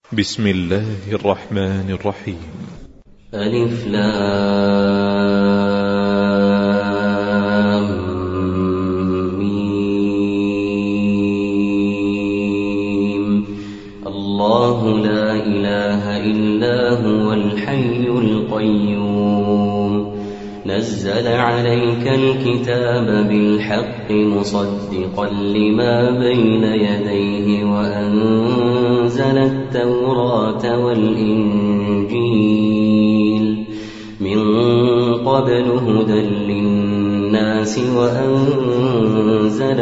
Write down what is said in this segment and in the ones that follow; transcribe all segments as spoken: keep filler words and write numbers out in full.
بسم الله الرحمن الرحيم. ألف لام ميم. الله لا إله إلا هو الحي القيوم نزل عليك الكتاب بالحق مصدقا لما بين يديه وأنزل التوراة والإنجيل من قبل هدى للناس وأنزل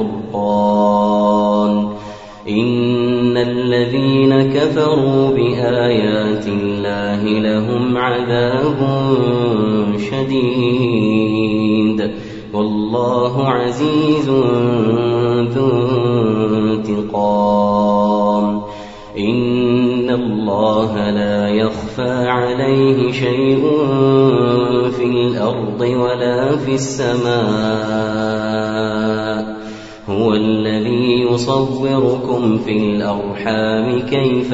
الفرقان إن الذين كفروا بآيات الله لهم عذاب شديد والله عزيز ذو انتقام إن الله لا يخفى عليه شيء في الأرض ولا في السماء هو الذي يصوركم في الأرحام كيف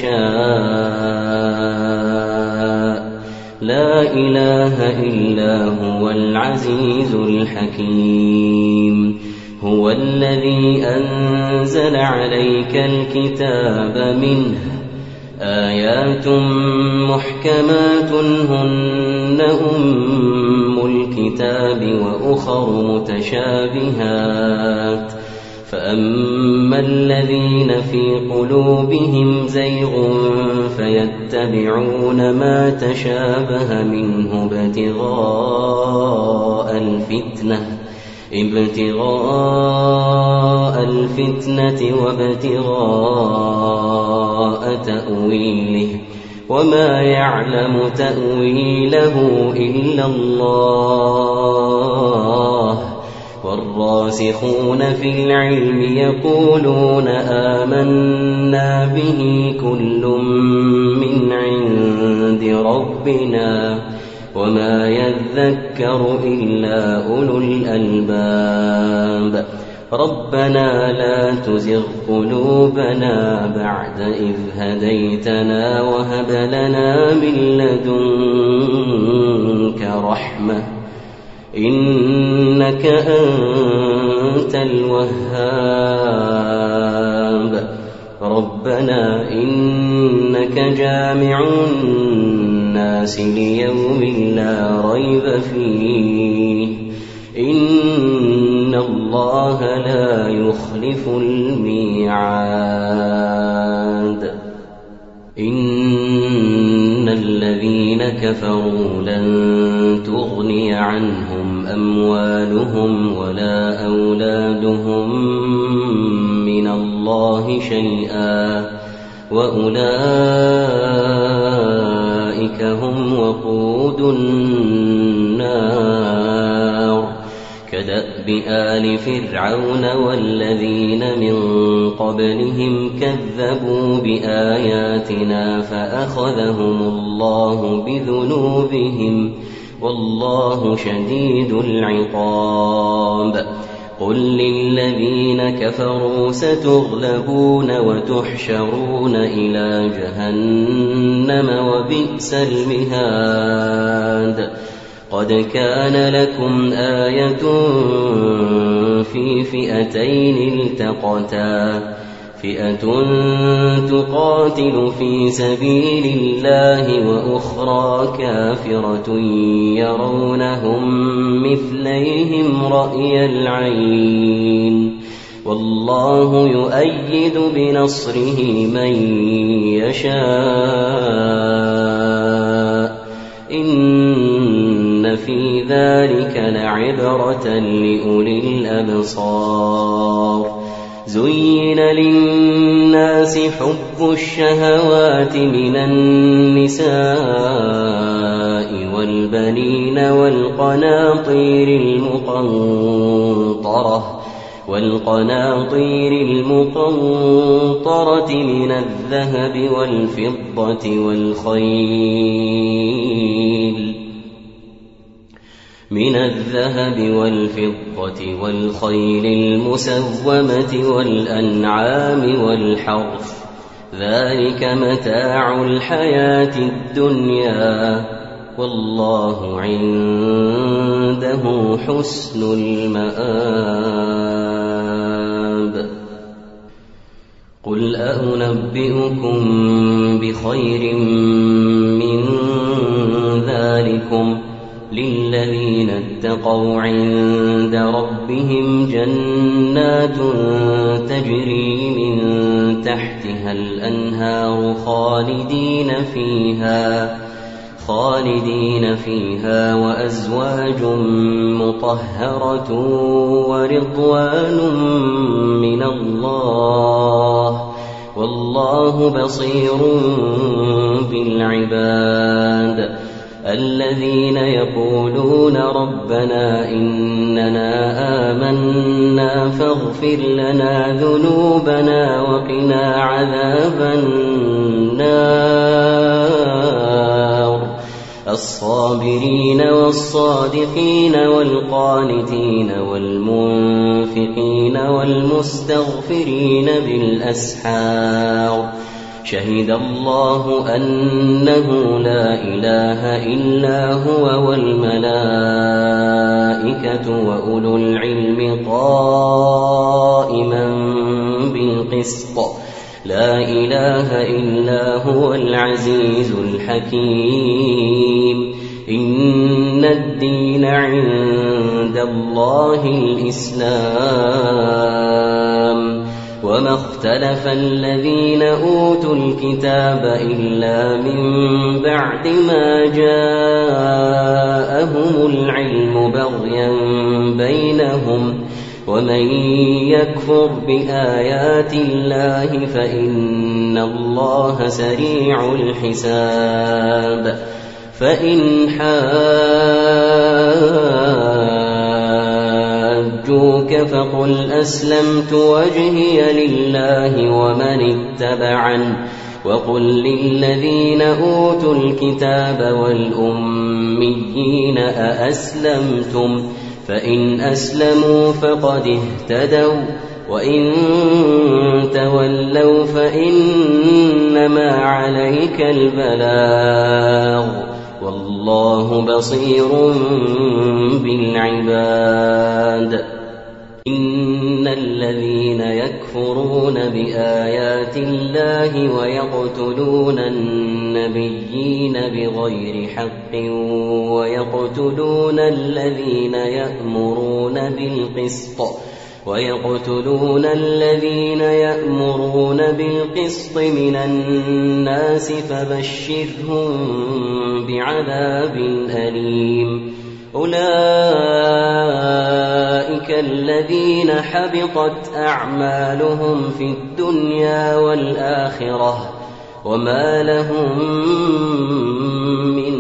يشاء لا إله إلا هو العزيز الحكيم هو الذي أنزل عليك الكتاب منه آيات محكمات هن أم الكتاب وأخر متشابهات فأما الذين في قلوبهم زيغ فيتبعون ما تشابه منه ابتغاء الفتنة ابتغاء الفتنة وابتغاء تأويله وما يعلم تأويله إلا الله والراسخون في العلم يقولون آمنا به كل من عند ربنا وما يذكر إلا أولو الألباب ربنا لا تزغ قلوبنا بعد إذ هديتنا وهب لنا من لدنك رحمة إنك أنت الوهاب ربنا إنك جامع الناس ليوم لا ريب فيه إن الله لا يخلف الميعاد إن الذين كفروا لن تغني عنهم أموالهم ولا أولادهم من الله شيئا وأولئك هم وقود النار كدأب آل فرعون والذين من قبلهم كذبوا بآياتنا فأخذهم الله بذنوبهم والله شديد العقاب قل للذين كفروا ستغلبون وتحشرون إلى جهنم وبئس المهاد قد كان لكم آية في فئتين التقتا فئة تقاتل في سبيل الله وأخرى كافرة يرونهم مثليهم رأي العين والله يؤيد بنصره من يشاء إن في ذلك لعبرة لأولي الأبصار زين للناس حب الشهوات من النساء والبنين والقناطير المقنطرة والقناطير المقنطرة من الذهب والفضة والخيل من الذهب والفضة والخيل المسومة والأنعام والحرث ذلك متاع الحياة الدنيا والله عنده حسن المآب. قل أنبئكم بخير من ذلكم للذين اتقوا عند ربهم جنات تجري من تحتها الأنهار خالدين فيها خالدين فيها وأزواج مطهرة ورضوان من الله والله بصير بالعباد. الذين يقولون ربنا إننا آمنا فاغفر لنا ذنوبنا وقنا عذاب النار. الصابرين والصادقين والقانتين والمنفقين والمستغفرين بالأسحار. شهد الله أنه لا إله إلا هو والملائكة وأولو العلم قائما بالقسط لا إله إلا هو العزيز الحكيم. إن الدين عند الله الإسلام وما اختلف الذين أوتوا الكتاب إلا من بعد ما جاءهم العلم بغيا بينهم ومن يكفر بآيات الله فإن الله سريع الحساب. فإن حاجوك فقل أسلمت وجهي لله ومن اتبعني وقل للذين أوتوا الكتاب والأميين أأسلمتم فإن أسلموا فقد اهتدوا وإن تولوا فإنما عليك البلاغ والله بصير بالعباد. إن الذين يكفرون بآيات الله ويقتلون النبيين بغير حق ويقتلون الذين يأمرون بالقسط ويقتلون الذين يأمرون بالقسط من الناس فبشرهم بعذاب أليم. أولئك الذين حبطت أعمالهم في الدنيا والآخرة وما لهم من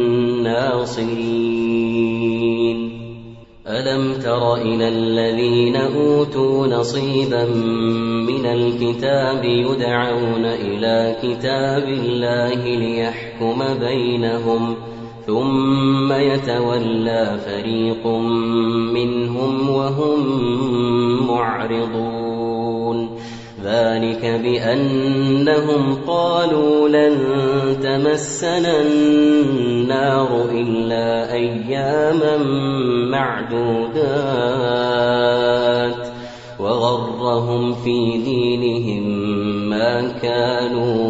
ناصرين. ألم تر إلى الذين أوتوا نصيبا من الكتاب يدعون إلى كتاب الله ليحكم بينهم ثم يتولى فريق منهم وهم معرضون. ذلك بأنهم قالوا لن تمسنا النار إلا أياما معدودات وغرهم في دينهم ما كانوا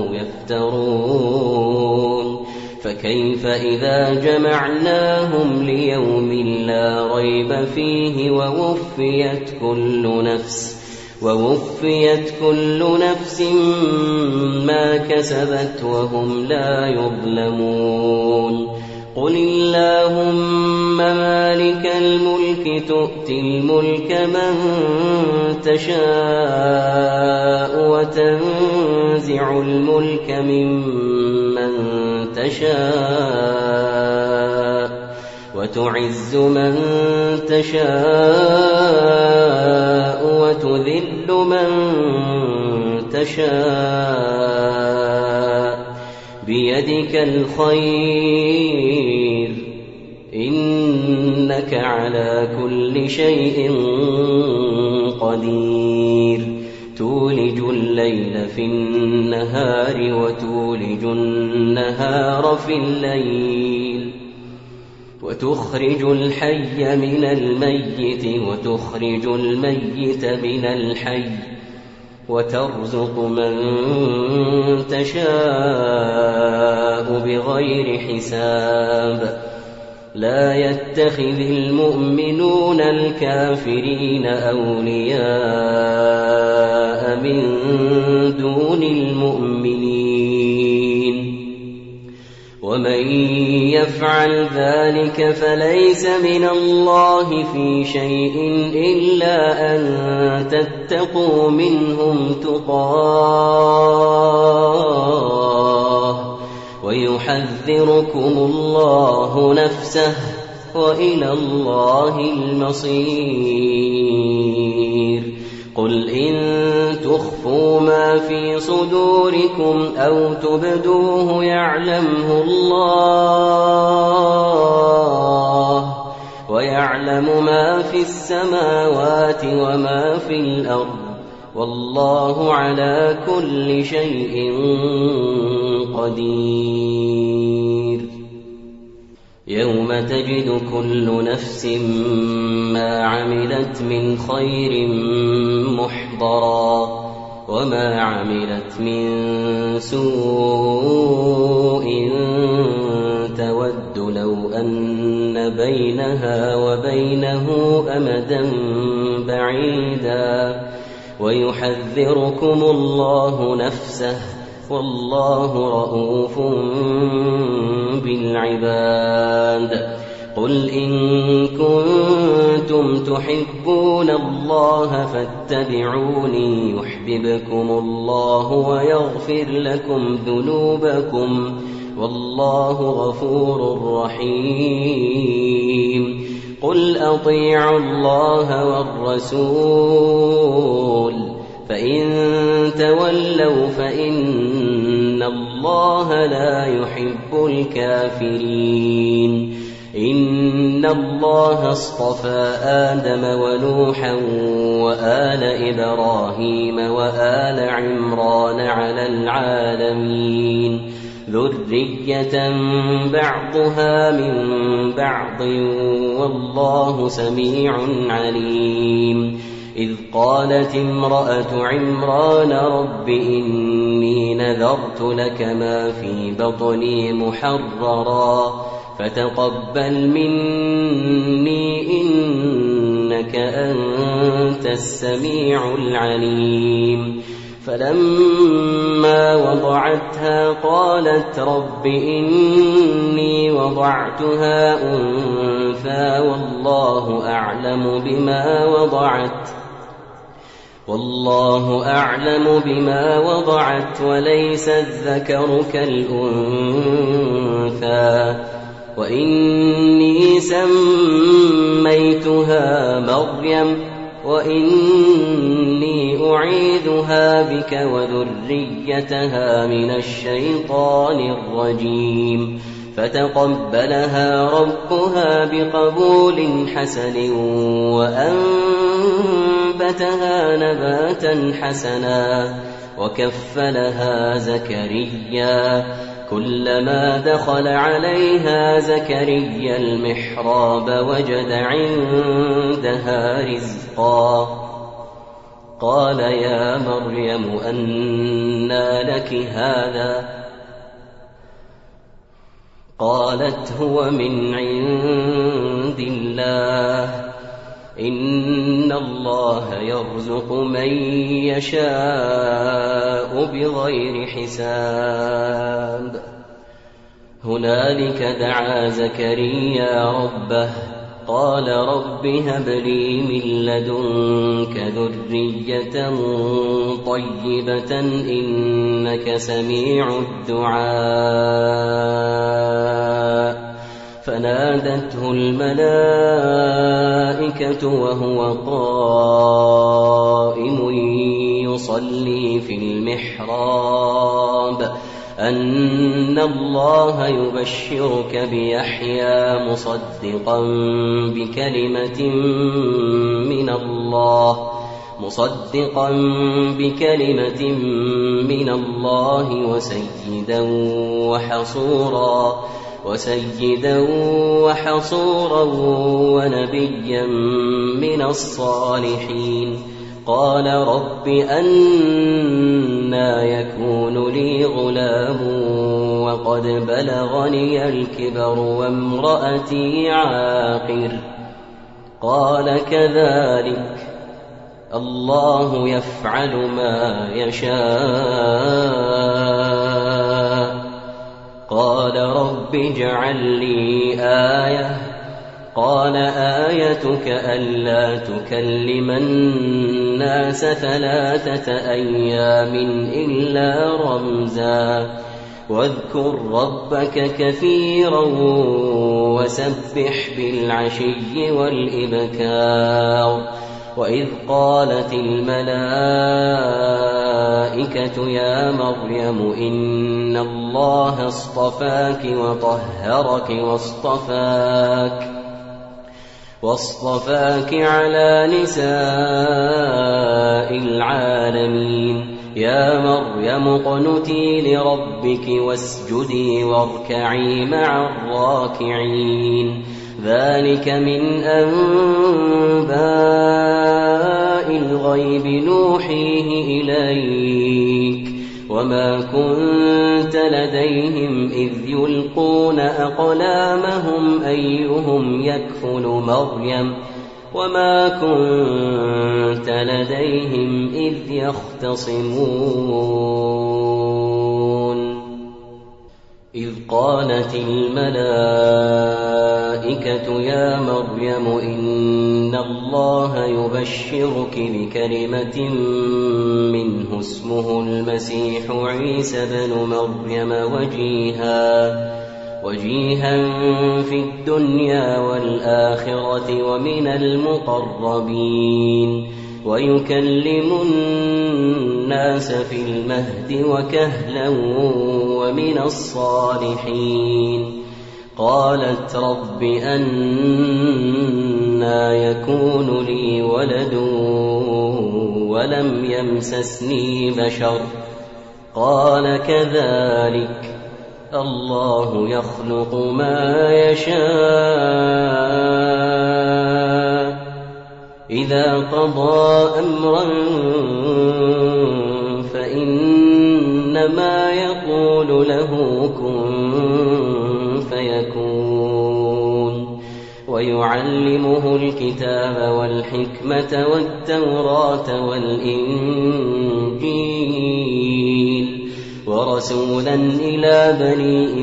يفترون. فكيف إذا جمعناهم ليوم لا ريب فيه ووفيت كل نفس ووفيت كل نفس ما كسبت وهم لا يظلمون. قل اللهم مالك الملك تؤتي الملك من تشاء وتنزع الملك ممن تشاء وتعز من تشاء وتذل من تشاء بيدك الخير إنك على كل شيء قدير. تولج الليل في النهار وتولج النهار في الليل وتخرج الحي من الميت وتخرج الميت من الحي وترزق من تشاء بغير حساب لا يتخذ المؤمنون الكافرين أولياء من دون المؤمنين ومن يفعل ذلك فليس من الله في شيء إلا أن تتقوا منهم تقاه ويحذركم الله نفسه وإلى الله المصير قل إن تخفوا ما في صدوركم أو تبدوه يعلمه الله ويعلم ما في السماوات وما في الأرض والله على كل شيء قدير يوم تجد كل نفس ما عملت من خير محضرا وما عملت من سوء تود لو أن بينها وبينه أمدا بعيدا ويحذركم الله نفسه والله رءوف بالعباد قل إن كنتم تحبون الله فاتبعوني يحببكم الله ويغفر لكم ذنوبكم والله غفور رحيم قل أطيعوا الله والرسول فإن تولوا فإن الله لا يحب الكافرين إن الله اصطفى آدم ونوحا وآل إبراهيم وآل عمران على العالمين ذرية بعضها من بعض والله سميع عليم إذ قالت امرأة عمران رب إني نذرت لك ما في بطني محررا فتقبل مني إنك أنت السميع العليم فلما وضعتها قالت رب إني وضعتها أنثى والله أعلم بما وضعت والله أعلم بما وضعت وليس الذكر كالأنثى وإني سميتها مريم وإني أعيذها بك وذريتها من الشيطان الرجيم فتقبلها ربها بقبول حسن وأنبتها نباتا حسنا وكفلها زكريا كلما دخل عليها زكريا المحراب وجد عندها رزقا قال يا مريم أنى لك هذا قالت هو من عند الله إن الله يرزق من يشاء بغير حساب هنالك دعا زكريا ربه قال رب هب لي من لدنك ذرية طيبة إنك سميع الدعاء فنادته الملائكة وهو قائم يصلي في المحراب أن الله يبشرك بيحيى مصدقا بكلمة من الله مصدقا بكلمة من الله وسيدا وحصورا وسيدا وحصورا ونبيا من الصالحين. قال رب أنى يكون لي غلام وقد بلغني الكبر وامرأتي عاقر. قال كذلك الله يفعل ما يشاء. قال رب اجعل لي آية. قال آيتك ألا تكلم الناس ثلاثة أيام إلا رمزا واذكر ربك كثيرا وسبح بالعشي والإبكار. وإذ قالت الملائكة يا مريم إن الله اصطفاك وطهرك واصطفاك واصطفاك على نساء العالمين. يا مريم اقنتي لربك واسجدي واركعي مع الراكعين. ذلك من أنباء الغيب نوحيه إليك وما كنت لديهم إذ يلقون أقلامهم أيهم يكفل مريم وما كنت لديهم إذ يختصمون. إذ قالت الملائكة يا مريم إن الله يبشرك بكلمة منه اسمه المسيح عيسى بن مريم وجيها وجيها في الدنيا والآخرة ومن المقربين ويكلم الناس في المهد وكهلا ومن الصالحين. قالت رب أنى يكون لي ولد ولم يمسسني بشر. قال كذلك الله يخلق ما يشاء إذا قضى أمرا فإنما يقول له كن فيكون. ويعلمه الكتاب والحكمة والتوراة والإنجيل ورسولا إلى بني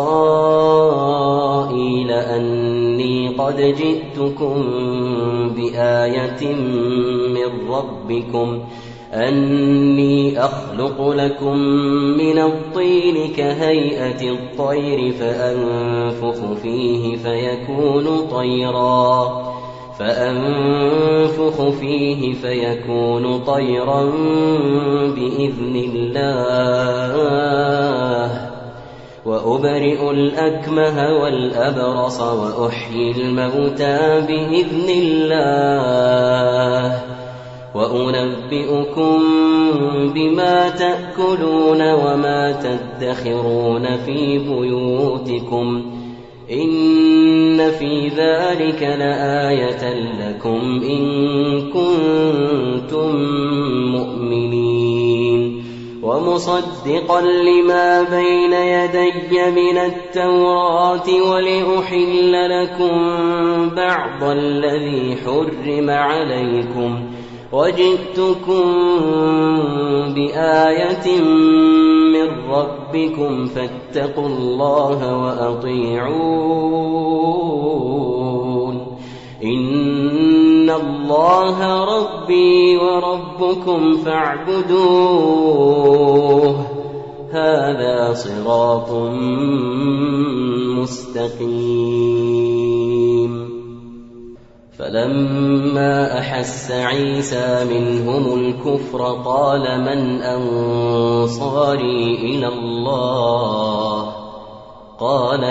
إسرائيل أني قد جئتكم بآية من ربكم أني أخلق لكم من الطين كهيئة الطير فأنفخ فيه فيكون طيرا فأنفخ فيه فيكون طيرا بإذن الله. وأبرئ الأكمه والأبرص وأحيي الموتى بإذن الله. وأنبئكم بما تأكلون وما تدخرون في بيوتكم إن في ذلك لآية لكم إن كنتم مؤمنين. ومصدقا لما بين يدي من التوراة ولأحل لكم بعض الذي حرم عليكم وجئتكم بآية من ربكم فاتقوا الله وأطيعون إن الله ربي وربكم فاعبدوه هذا صراط مستقيم. فلما أحس عيسى منهم الكفر قال من أنصاري إلى الله قال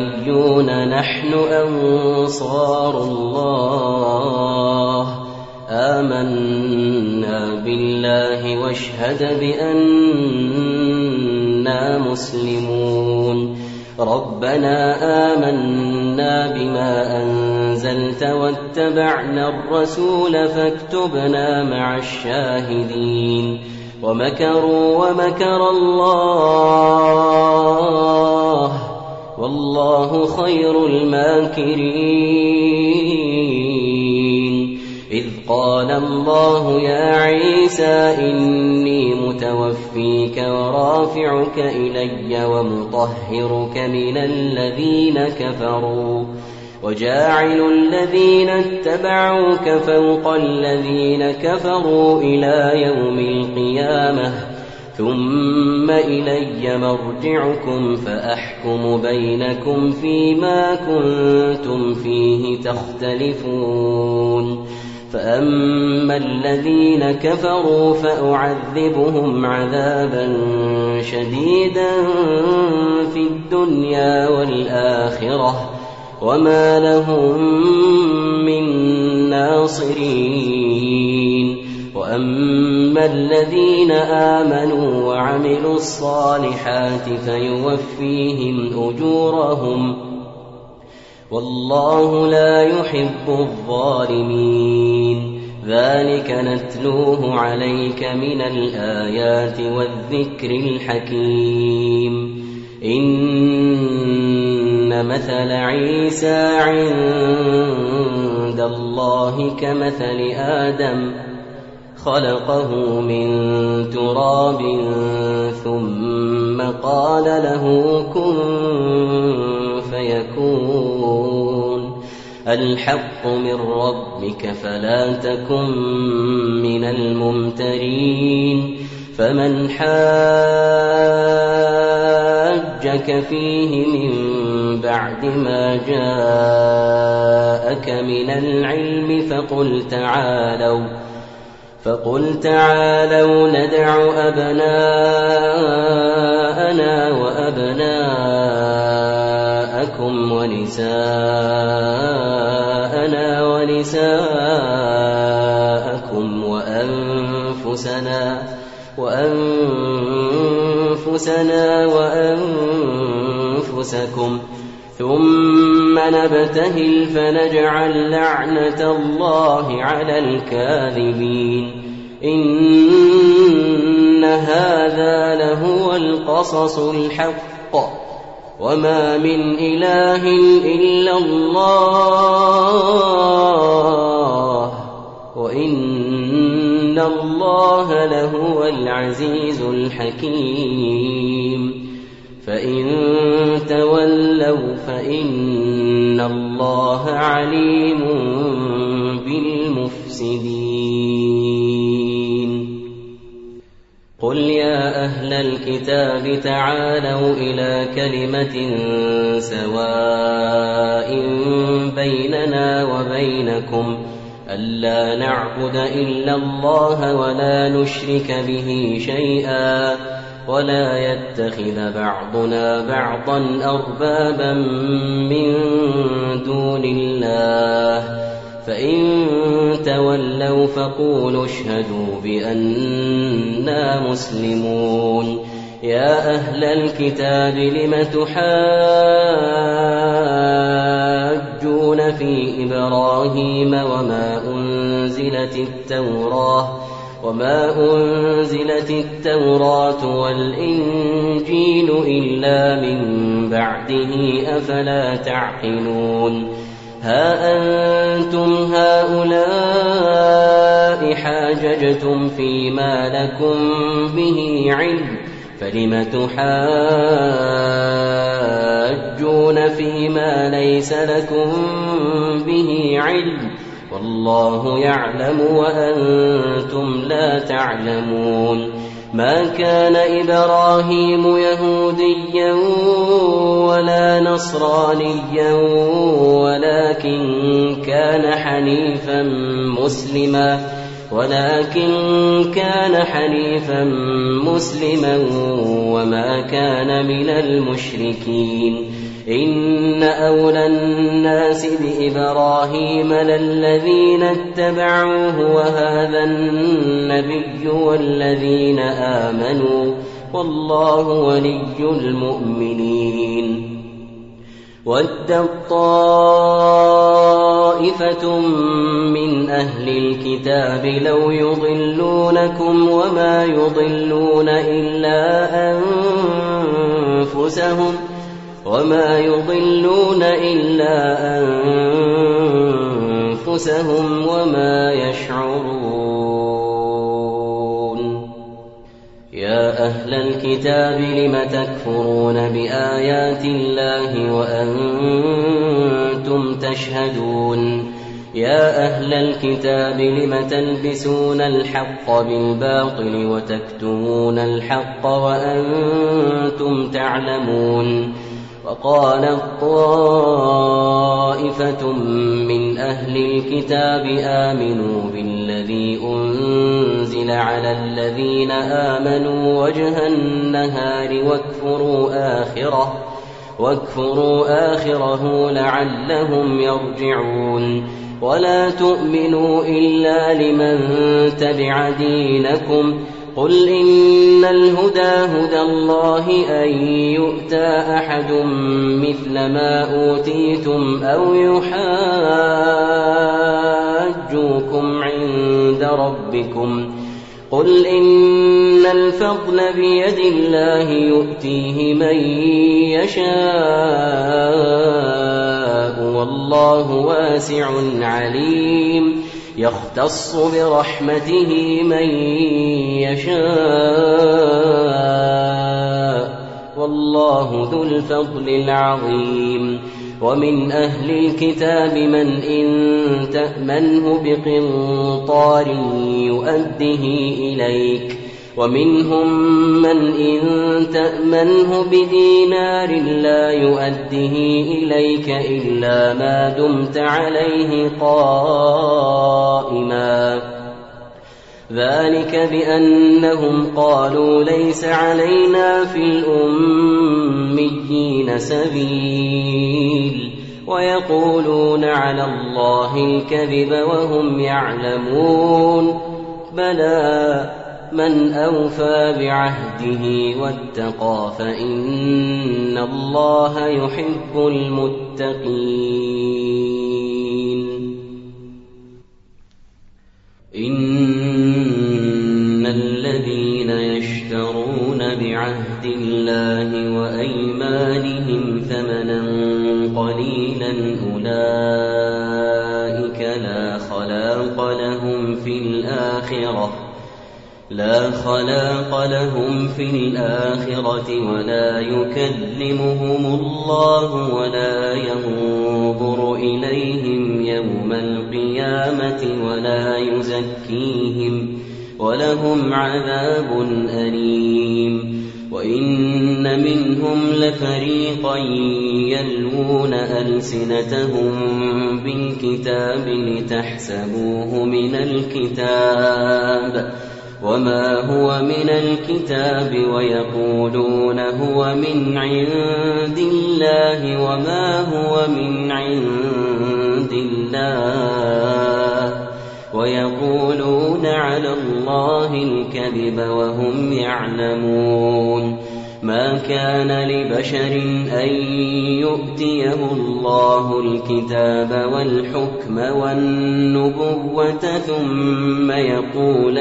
الحواريون نحن أنصار الله آمنا بالله واشهد بأننا مسلمون ربنا آمنا بما أنزلت واتبعنا الرسول فاكتبنا مع الشاهدين ومكروا ومكر الله والله خير الماكرين إذ قال الله يا عيسى إني متوفيك ورافعك إلي ومطهرك من الذين كفروا وجاعل الذين اتبعوك فوق الذين كفروا إلى يوم القيامة ثم إلي مرجعكم فأحكم بينكم فيما كنتم فيه تختلفون فأما الذين كفروا فأعذبهم عذابا شديدا في الدنيا والآخرة وما لهم من ناصرين وأما الذين آمنوا وعملوا الصالحات فيوفيهم أجورهم والله لا يحب الظالمين ذلك نتلوه عليك من الآيات والذكر الحكيم إن مثل عيسى عند الله كمثل آدم خلقه من تراب ثم قال له كن فيكون الحق من ربك فلا تكن من الممترين فمن حاجك فيه من بعد ما جاءك من العلم فقل تعالوا فقل تعالوا ندع أبناءنا وأبناءكم ونساءنا ونساءكم وأنفسنا وأنفسنا وأنفسكم ثم نبتهل فنجعل لعنة الله على الكاذبين إن هذا لهو القصص الحق وما من إله إلا الله وإن الله لهو العزيز الحكيم فإن تولوا فإن الله عليم بالمفسدين قل يا أهل الكتاب تعالوا إلى كلمة سواء بيننا وبينكم ألا نعبد إلا الله ولا نشرك به شيئا ولا يتخذ بعضنا بعضا أربابا من دون الله فإن تولوا فقولوا اشهدوا بأننا مسلمون يا أهل الكتاب لم تحاجون في إبراهيم وما أنزلت التوراة وما أنزلت التوراة والإنجيل إلا من بعده أفلا تعقلون ها أنتم هؤلاء حاججتم فيما لكم به علم فلم تحاجون فيما ليس لكم به علم والله يعلم وأنتم لا تعلمون ما كان إبراهيم يهوديا ولا نصرانيا ولكن كان حنيفا مسلما ولكن كان حنيفا مسلما وما كان من المشركين إن أولى الناس بإبراهيم للذين اتبعوه وهذا النبي والذين آمنوا والله ولي المؤمنين. وَدَّت طَّائِفَةٌ مِّنْ أَهْلِ الْكِتَابِ لَوْ يُضِلُّونَكُمْ وَمَا يُضِلُّونَ إِلَّا أَنفُسَهُمْ وَمَا يُضِلُّونَ إِلَّا أَنفُسَهُمْ وَمَا يَشْعُرُونَ. يا أهل الكتاب لم تكفرون بآيات الله وأنتم تشهدون. يا أهل الكتاب لم تلبسون الحق بالباطل وتكتمون الحق وأنتم تعلمون. وقالت طائفة من أهل الكتاب آمنوا بالذي أنزل على الذين آمنوا وجه النهار واكفروا آخره واكفروا آخره لعلهم يرجعون. ولا تؤمنوا إلا لمن تبع دينكم قل إن الهدى هدى الله أن يؤتى أحد مثل ما أوتيتم أو يحاجوكم عند ربكم قل إن الفضل بيد الله يؤتيه من يشاء والله واسع عليم. يختص برحمته من يشاء والله ذو الفضل العظيم. ومن أهل الكتاب من إن تأمنه بقنطار يؤده إليك ومنهم من إن تأمنه بدينار لا يؤده إليك إلا ما دمت عليه قائما. ذلك بأنهم قالوا ليس علينا في الأميين سبيل ويقولون على الله الكذب وهم يعلمون. بلى من أوفى بعهده واتقى فإن الله يحب المتقين. إن الذين يشترون بعهد الله وأيمانهم ثمنا قليلا أولئك لا خلاق لهم في الآخرة لا خلاق لهم في الآخرة ولا يكلمهم الله ولا ينظر إليهم يوم القيامة ولا يزكيهم ولهم عذاب أليم. وإن منهم لفريقا يلوون ألسنتهم بالكتاب لتحسبوه من الكتاب وما هو من الكتاب ويقولون هو من عند الله وما هو من عند الله ويقولون على الله الكذب وهم يعلمون. ما كان لبشر أن يؤتيه الله الكتاب والحكم والنبوة ثم يقول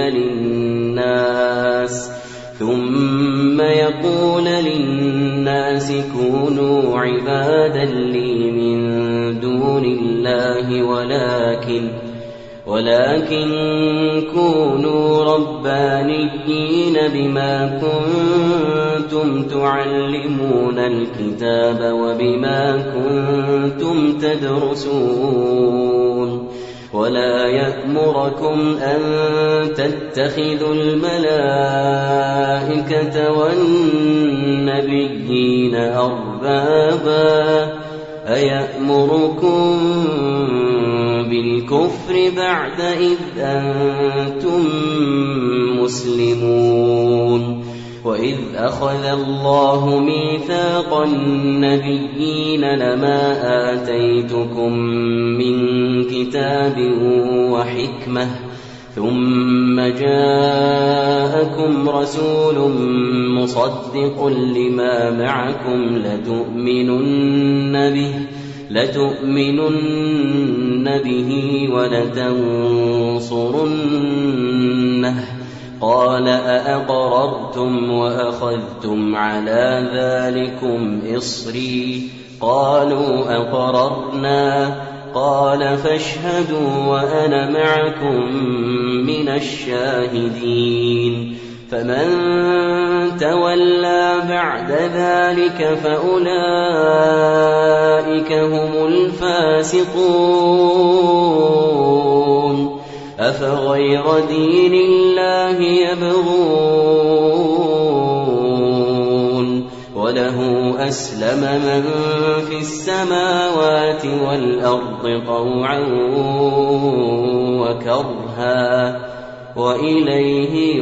للناس ثم يقول للناس كونوا عبادا لي من دون الله ولكن ولكن كونوا ربانيين بما كنتم تعلمون الكتاب وبما كنتم تدرسون. ولا يأمركم أن تتخذوا الملائكة والنبيين أربابا أيأمركم بالكفر بعد إذ أنتم مسلمون. وإذ أخذ الله ميثاق النبيين لما آتيتكم من كتاب وحكمة ثم جاءكم رسول مصدق لما معكم لتؤمنن به لتؤمنن به ولتنصرنه قال أأقررتم وأخذتم على ذلكم إصري قالوا أقررنا قال فاشهدوا وأنا معكم من الشاهدين فمن تولى بعد ذلك فأولئك هم الفاسقون أفغير دين الله يبغون وله أسلم من في السماوات والأرض طوعا وكرها وإليه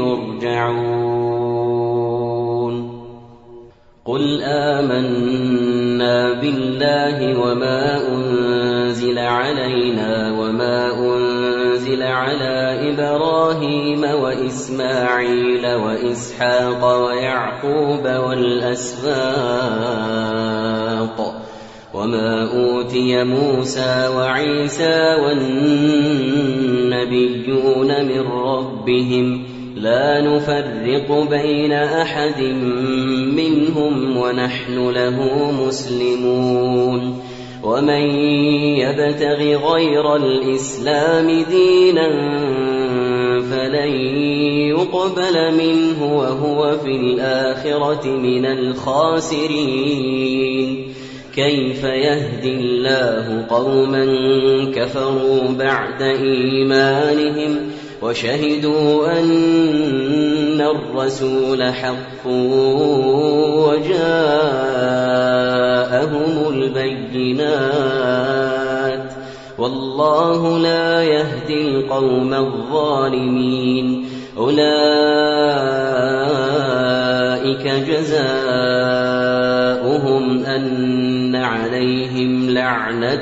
يرجعون قل آمنا بالله وما أنزل علينا وما أنزل على إبراهيم وإسماعيل وإسحاق ويعقوب والأسباط وما أوتي موسى وعيسى والنبيون من ربهم لا نفرق بين أحد منهم ونحن له مسلمون ومن يبتغ غير الإسلام دينا فلن يقبل منه وهو في الآخرة من الخاسرين كيف يهدي الله قوما كفروا بعد إيمانهم وشهدوا أن الرسول حق وجاءهم البينات والله لا يهدي القوم الظالمين أولئك جزاؤهم أن عليهم لعنة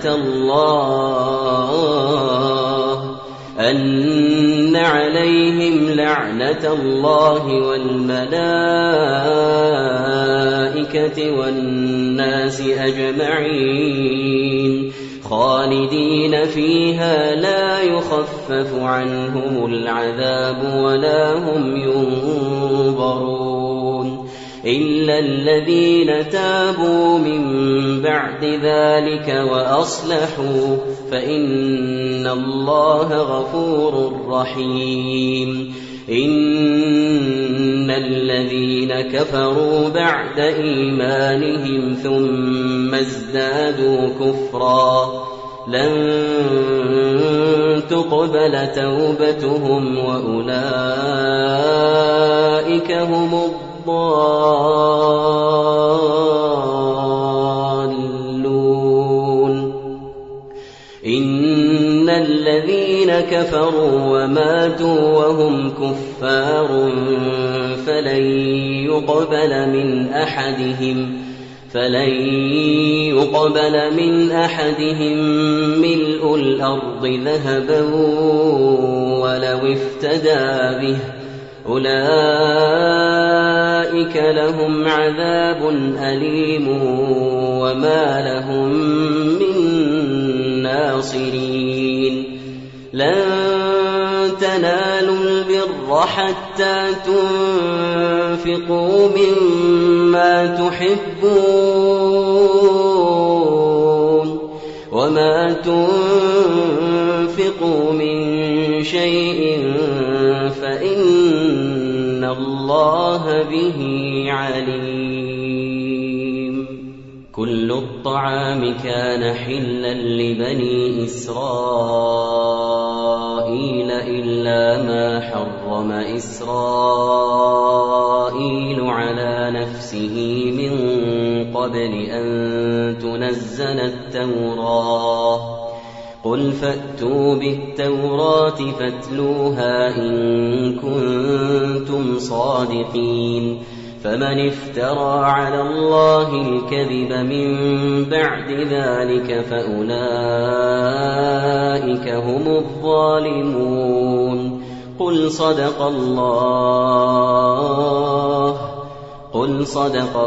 الله أن عليهم لعنة الله والملائكة والناس أجمعين خالدين فيها لا يخفف عنهم العذاب ولا هم ينظرون إلا الذين تابوا من بعد ذلك وأصلحوا فإن الله غفور رحيم إن الذين كفروا بعد إيمانهم ثم ازدادوا كفرا لن تقبل توبتهم وأولئك هم الضالون إن الذين كفروا وماتوا وهم كفار فلن يقبل من أحدهم فلن يقبل من أحدهم ملء الأرض ذهبا ولو افتدى به أولئك لهم عذاب أليم وما لهم من ناصرين لن تنالوا البر حتى تنفقوا مما تحبون وما تنفقوا من شيء فإن الله به عليم كل الطعام كان حلا لبني إسرائيل إلا ما حرم إسرائيل على نفسه من قبل أن تنزل التوراة قل فأتوا بالتوراة فاتلوها إن كنتم صادقين فمن افترى على الله الكذب من بعد ذلك فأولئك هم الظالمون. قل صدق الله قل صدق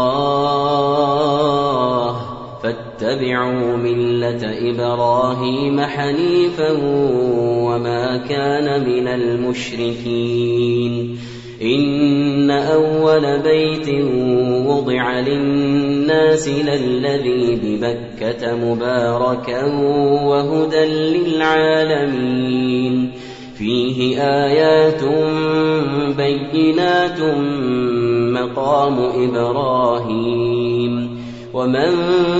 الله فاتبعوا ملة إبراهيم حنيفا وما كان من المشركين. إن أول بيت وضع للناس للذي ببكة مباركا وهدى للعالمين فيه آيات بينات مقام إبراهيم ومن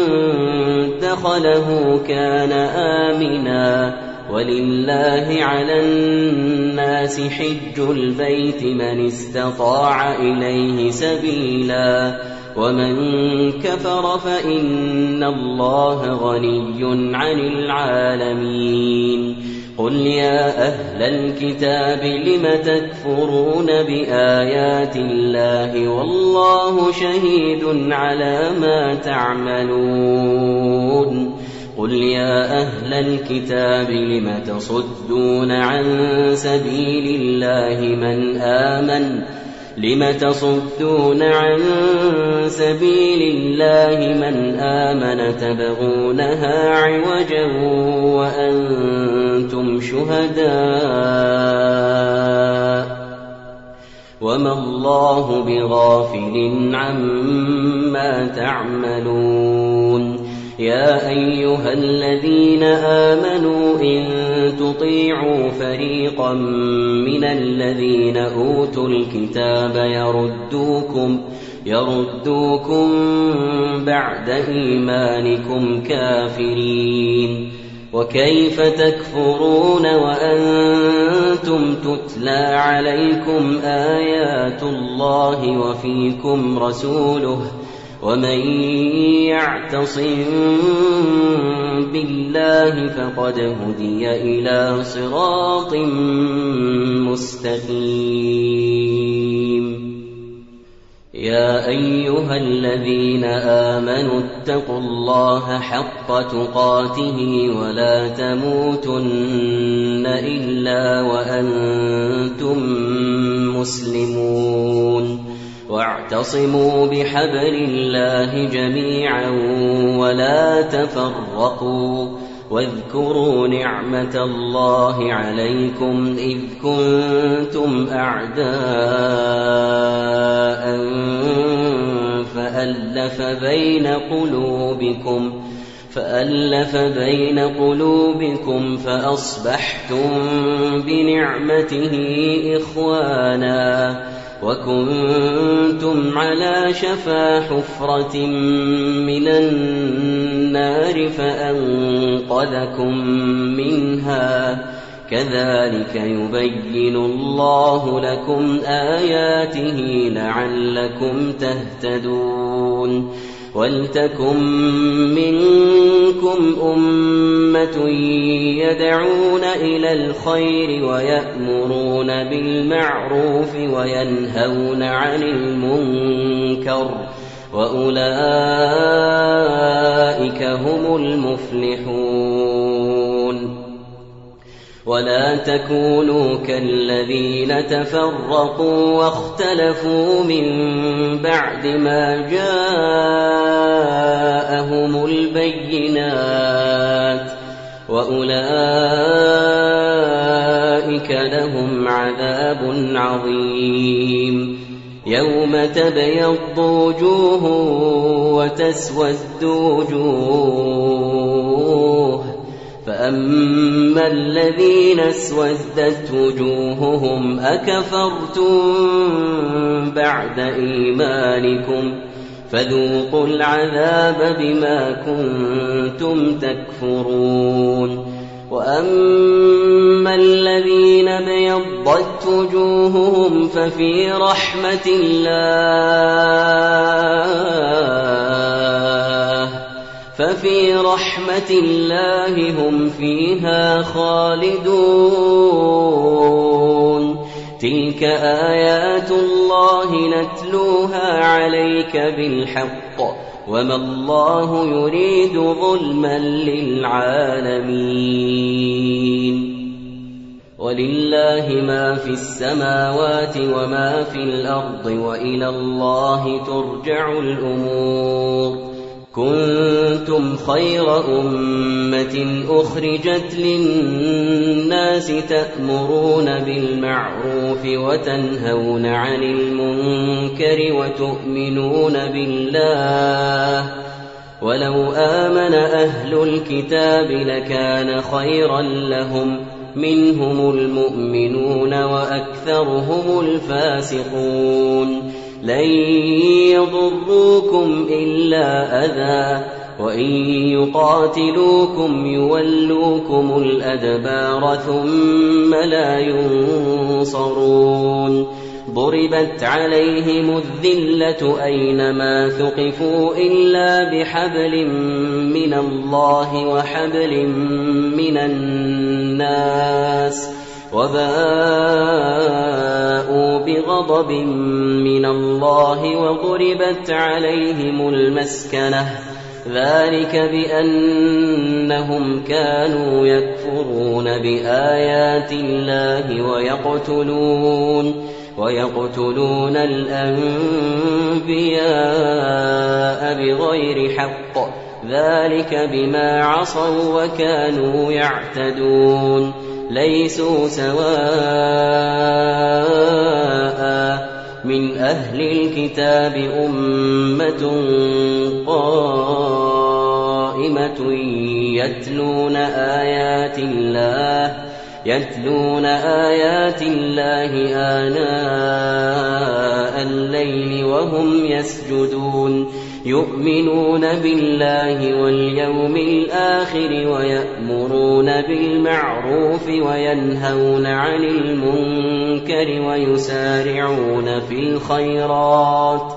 دخله كان آمنا ولله على الناس حج البيت من استطاع إليه سبيلا ومن كفر فإن الله غني عن العالمين. قل يا أهل الكتاب لم تكفرون بآيات الله والله شهيد على ما تعملون. قل يا أهل الكتاب لم تصدون عن سبيل الله من آمن لم تصدون عن سبيل الله من آمن تبغونها عوجا وأنتم شهداء وما الله بغافل عما تعملون. يا أيها الذين آمنوا إن تطيعوا فريقا من الذين أوتوا الكتاب يردوكم يردوكم بعد إيمانكم كافرين وكيف تكفرون وأنتم تتلى عليكم آيات الله وفيكم رسوله ومن يعتصم بالله فقد هدي إلى صراط مستقيم. يا أيها الذين آمنوا اتقوا الله حق تقاته ولا تموتن إلا وأنتم مسلمون واعتصموا بحبل الله جميعا ولا تفرقوا واذكروا نعمة الله عليكم إذ كنتم أعداء فألف بين قلوبكم فألف بين قلوبكم فأصبحتم بنعمته إخوانا وكنتم على شفا حفرة من النار فأنقذكم منها كذلك يبين الله لكم آياته لعلكم تهتدون. ولتكن منكم أمة يدعون إلى الخير ويأمرون بالمعروف وينهون عن المنكر وأولئك هم المفلحون. ولا تكونوا كالذين تفرقوا واختلفوا من بعد ما جاءهم البينات وأولئك لهم عذاب عظيم. يوم تبيض وجوه وتسود وجوه فأما الذين اسودت وجوههم أكفرتم بعد إيمانكم فذوقوا العذاب بما كنتم تكفرون. وأما الذين ابيضت وجوههم ففي رحمة الله ففي رحمة الله هم فيها خالدون. تلك آيات الله نتلوها عليك بالحق وما الله يريد ظلما للعالمين ولله ما في السماوات وما في الأرض وإلى الله ترجع الأمور كنتم خير أمة أخرجت للناس تأمرون بالمعروف وتنهون عن المنكر وتؤمنون بالله ولو آمن أهل الكتاب لكان خيرا لهم منهم المؤمنون وأكثرهم الفاسقون لن يضروكم إلا أذى وإن يقاتلوكم يولوكم الأدبار ثم لا ينصرون ضربت عليهم الذلة أينما ثقفوا إلا بحبل من الله وحبل من الناس وباءوا بغضب من الله وضربت عليهم المسكنة ذلك بأنهم كانوا يكفرون بآيات الله ويقتلون ويقتلون الأنبياء بغير حق ذلك بما عصوا وكانوا يعتدون ليسوا سواء من أهل الكتاب أمة قائمة يتلون آيات الله يتلون آيات الله آناء الليل وهم يسجدون يؤمنون بالله واليوم الآخر ويأمرون بالمعروف وينهون عن المنكر ويسارعون في الخيرات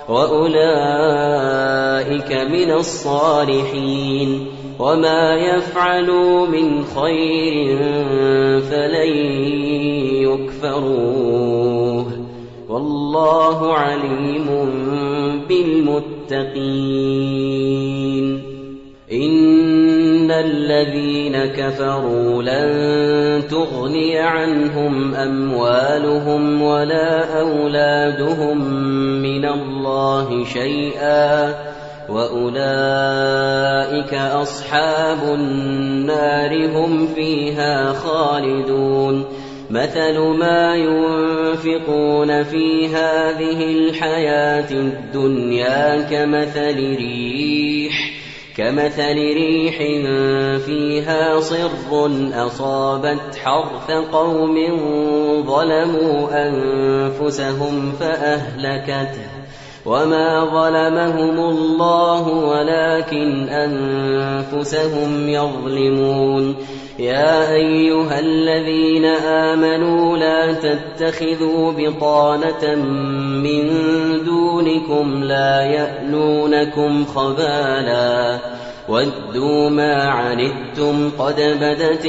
وأولئك من الصالحين وما يفعلوا من خير فلن يكفروه والله عليم بالمتقين إن الذين كفروا لن تغني عنهم أموالهم ولا أولادهم من الله شيئا وأولئك أصحاب النار هم فيها خالدون مثل ما ينفقون في هذه الحياة الدنيا كمثل ريح كمثل ريح فيها صر أصابت حرث قوم ظلموا أنفسهم فأهلكته وما ظلمهم الله ولكن أنفسهم يظلمون يا أيها الذين آمنوا لا تتخذوا بطانة من دونكم لا يألونكم خبالا ودوا ما عنتم قد بدت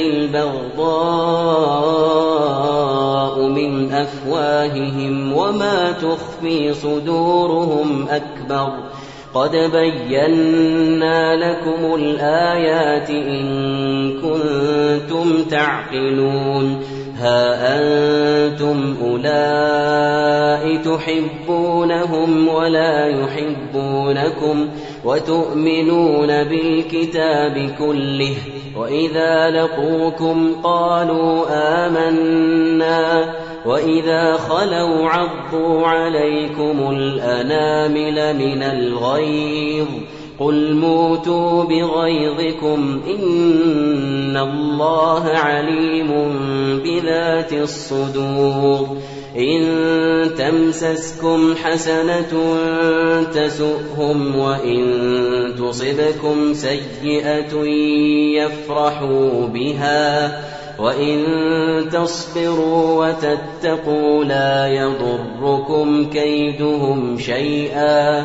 البغضاء من أفواههم وما تخفي صدورهم أكبر قد بينا لكم الآيات إن كنتم تعقلون ها أنتم أولئك تحبونهم ولا يحبونكم وتؤمنون بالكتاب كله وإذا لقوكم قالوا آمنا وإذا خلوا عضوا عليكم الأنامل من الغيظ قل موتوا بغيظكم إن الله عليم بذات الصدور إن تمسسكم حسنة تسؤهم وإن تصبكم سيئة يفرحوا بها وإن تصبروا وتتقوا لا يضركم كيدهم شيئا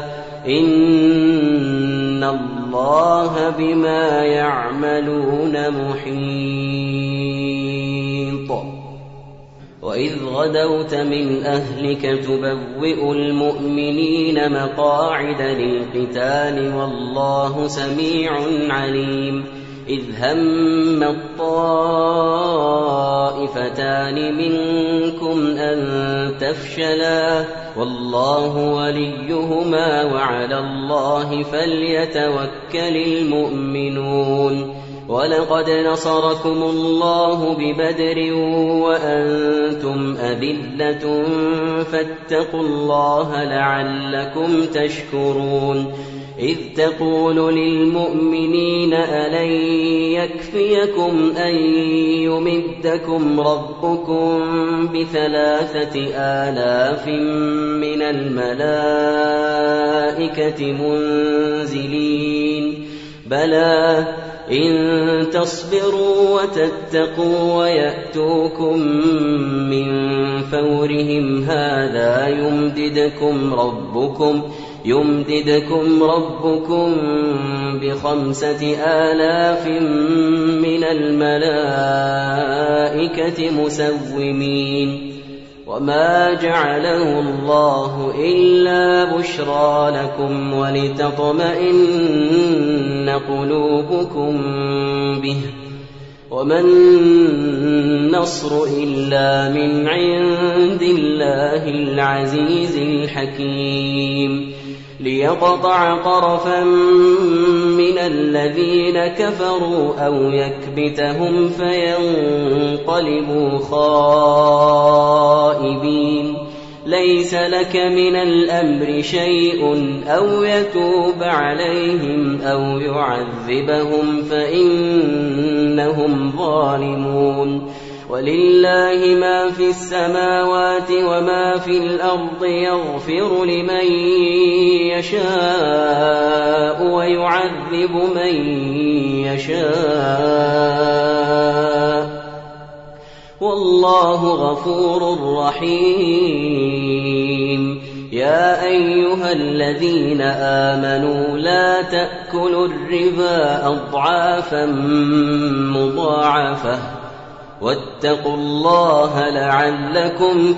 إن الله بما يعملون محيط وإذ غدوت من أهلك تبوئ المؤمنين مقاعد للقتال والله سميع عليم إذ هم الطائفتان منكم أن تفشلا والله وليهما وعلى الله فليتوكل المؤمنون ولقد نصركم الله ببدر وأنتم أذلة فاتقوا الله لعلكم تشكرون إذ تقول للمؤمنين ألن يكفيكم أن يمدكم ربكم بثلاثة آلاف من الملائكة منزلين بلى إن تصبروا وتتقوا ويأتوكم من فورهم هذا يمددكم ربكم يمددكم ربكم بخمسة آلاف من الملائكة مسومين وما جعله الله إلا بشرى لكم ولتطمئن قلوبكم به وما النصر إلا من عند الله العزيز الحكيم ليقطع طرفا من الذين كفروا أو يكبتهم فينقلبوا خائبين ليس لك من الأمر شيء أو يتوب عليهم أو يعذبهم فإنهم ظالمون ولله ما في السماوات وما في الأرض يغفر لمن يشاء ويعذب من يشاء والله غفور رحيم يا أيها الذين آمنوا لا تأكلوا الربا أضعافا مضاعفة واتقوا الله لعلكم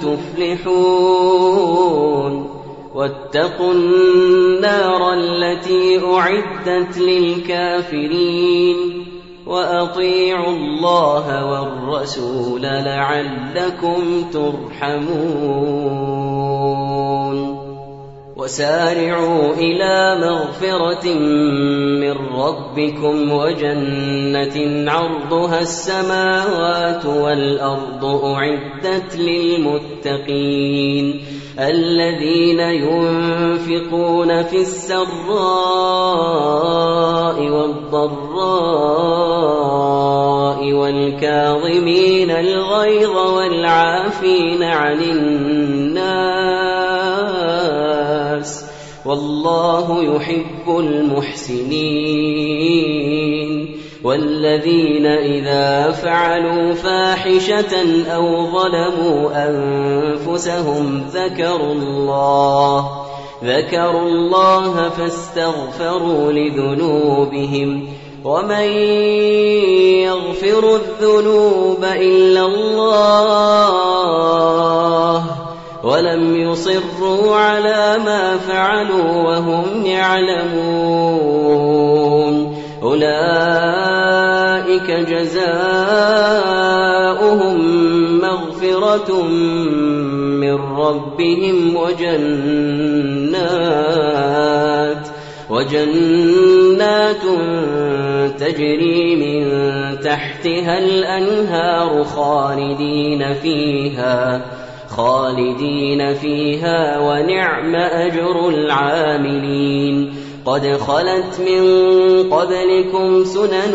تفلحون واتقوا النار التي أعدت للكافرين وأطيعوا الله والرسول لعلكم ترحمون وسارعوا إلى مغفرة من ربكم وجنة عرضها السماوات والأرض أعدت للمتقين الذين ينفقون في السراء والضراء والكاظمين الغيظ والعافين عن الناس والله يحب المحسنين والذين إذا فعلوا فاحشة أو ظلموا أنفسهم ذكروا الله ذكروا الله فاستغفروا لذنوبهم ومن يغفر الذنوب إلا الله ولم يصروا على ما فعلوا وهم يعلمون أولئك جزاؤهم مغفرة من ربهم وجنات وجنات تجري من تحتها الأنهار خالدين فيها خالدين فيها ونعم أجر العاملين قد خلت من قبلكم سنن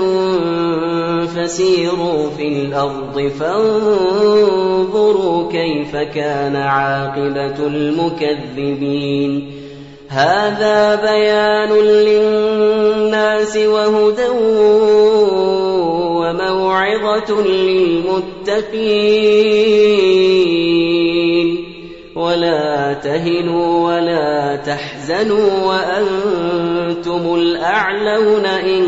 فسيروا في الأرض فانظروا كيف كان عاقبة المكذبين هذا بيان للناس وهدى وموعظة للمتقين ولا تهنوا ولا تحزنوا وأنتم الأعلون إن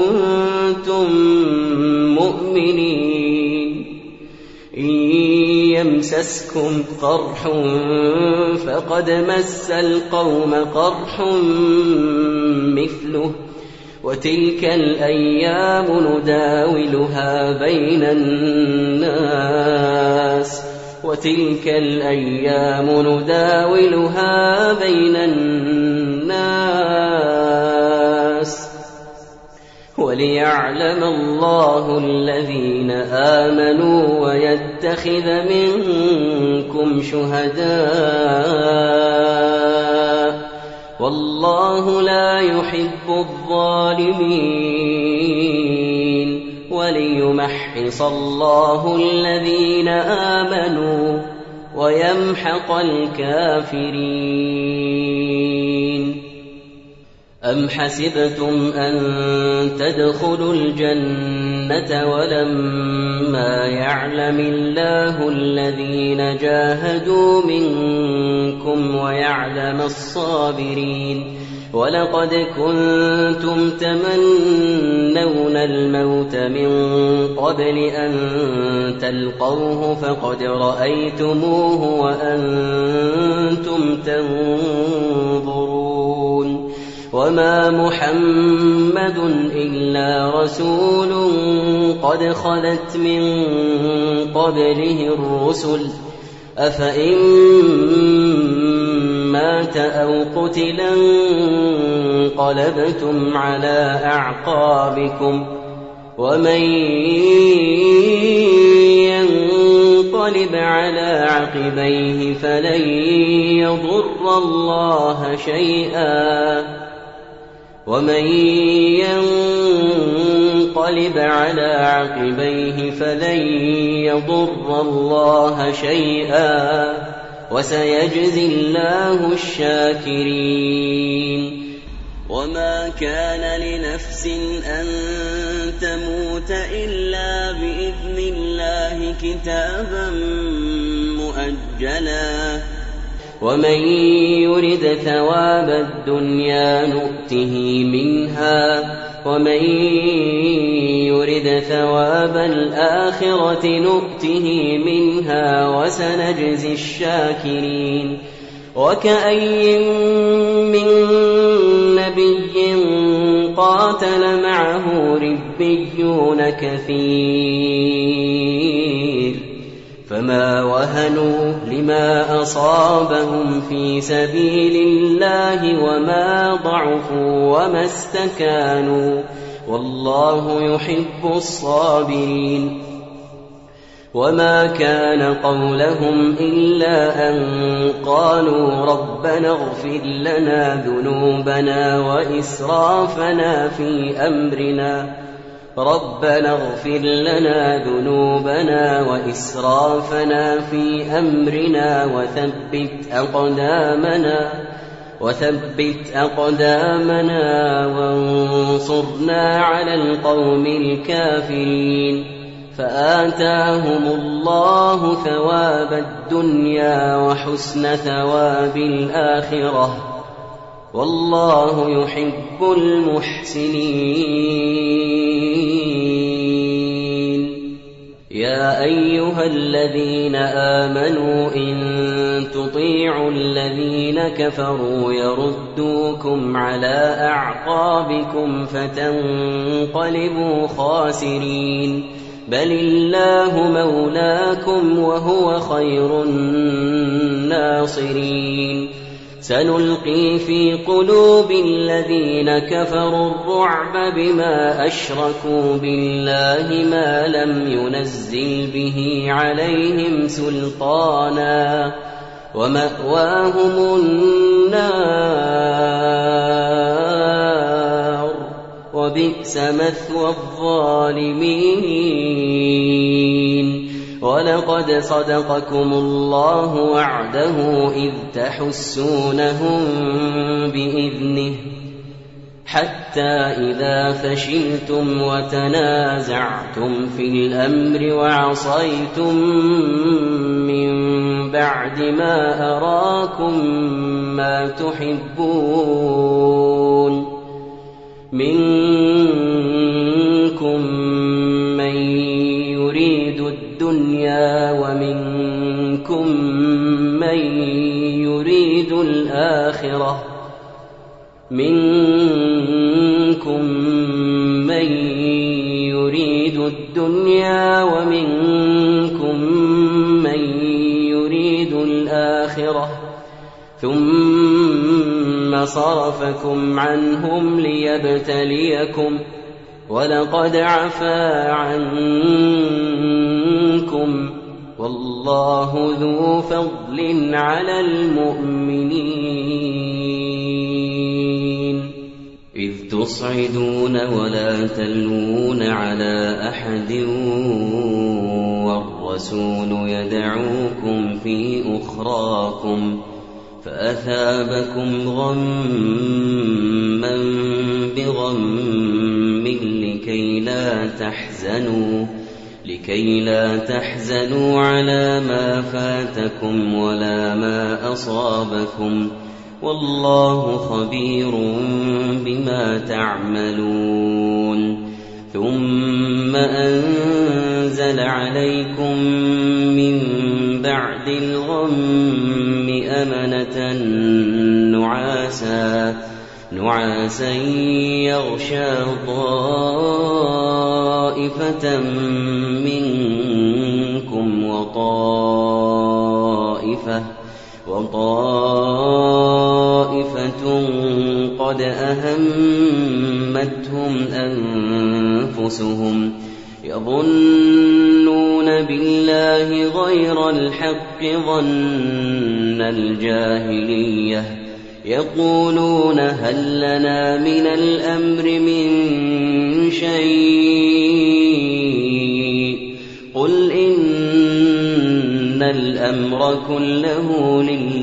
كنتم مؤمنين إن يمسسكم قرح فقد مس القوم قرح مثله وتلك الأيام نداولها بين الناس وتلك الأيام نداولها بين الناس وليعلم الله الذين آمنوا ويتخذ منكم شهداء والله لا يحب الظالمين وليمحص الله الذين آمنوا ويمحق الكافرين. أم حسبتم أن تدخلوا الجنة ولما يعلم الله الذين جاهدوا منكم ويعلم الصابرين ولقد كنتم تمنون الموت من قبل أن تلقوه فقد رأيتموه وأنتم تنظرون وما محمد إلا رسول قد خلت من قبله الرسل أفإن مات أو قتلا انقلبتم على أعقابكم ومن ينقلب على عقبيه فلن يضر الله شيئا ومن ينقلب على عقبيه فلن يضر الله شيئا وسيجزي الله الشاكرين. وما كان لنفس أن تموت إلا بإذن الله كتابا مؤجلا ومن يرد ثواب الدنيا نؤته منها ومن يرد ثواب الآخرة نؤته منها وسنجزي الشاكرين. وكأي من نبي قاتل معه ربيون كثير فما وهنوا لما أصابهم في سبيل الله وما ضعفوا وما استكانوا والله يحب الصابرين. وما كان قولهم إلا أن قالوا ربنا اغفر لنا ذنوبنا وإسرافنا في أمرنا ربنا اغفر لنا ذنوبنا وإسرافنا في أمرنا وثبت أقدامنا وثبت أقدامنا وانصرنا على القوم الكافرين. فآتاهم الله ثواب الدنيا وحسن ثواب الآخرة والله يحب المحسنين. يا أيها الذين آمنوا إن تطيعوا الذين كفروا يردوكم على أعقابكم فتنقلبوا خاسرين بل الله مولاكم وهو خير الناصرين. سنلقي في قلوب الذين كفروا الرعب بما أشركوا بالله ما لم ينزل به عليهم سلطانا ومأواهم النار وبئس مثوى الظالمين. ولقد صدقكم الله وعده إذ تحسونهم بإذنه حتى إذا فشلتم وتنازعتم في الأمر وعصيتم من بعد ما أراكم ما تحبون منكم من يريد الدنيا ومنكم منكم من يريد الدنيا ومنكم من يريد الآخرة ثم صرفكم عنهم ليبتليكم ولقد عفا عنكم والله ذو فضل على المؤمنين إذ تصعدون ولا تلوون على أحد والرسول يدعوكم في أخراكم فأثابكم غما بغم لكي لا تحزنوا لكي لا تحزنوا على ما فاتكم ولا ما أصابكم والله خبير بما تعملون ثم أنزل عليكم من بعد الغم أمنة نعاسا نعاسا يغشى طائفة منكم وطائفة وطائفة قد أهمتهم أنفسهم يظنون بالله غير الحق ظن الجاهلية يقولون هل لنا من الأمر من شيء قل إن الأمر كله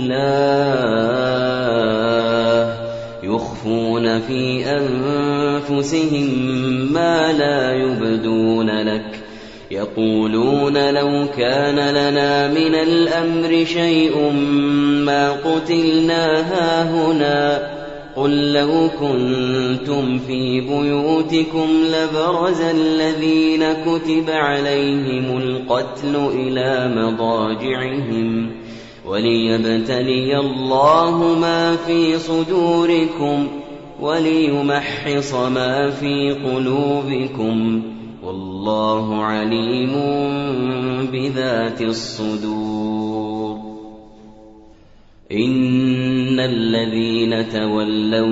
لله يخفون في أنفسهم ما لا يبدون لك يقولون لو كان لنا من الأمر شيء ما قتلنا هاهنا قل لو كنتم في بيوتكم لبرز الذين كتب عليهم القتل إلى مضاجعهم وليبتلي الله ما في صدوركم وليمحص ما في قلوبكم والله عليم بذات الصدور إن الذين تولوا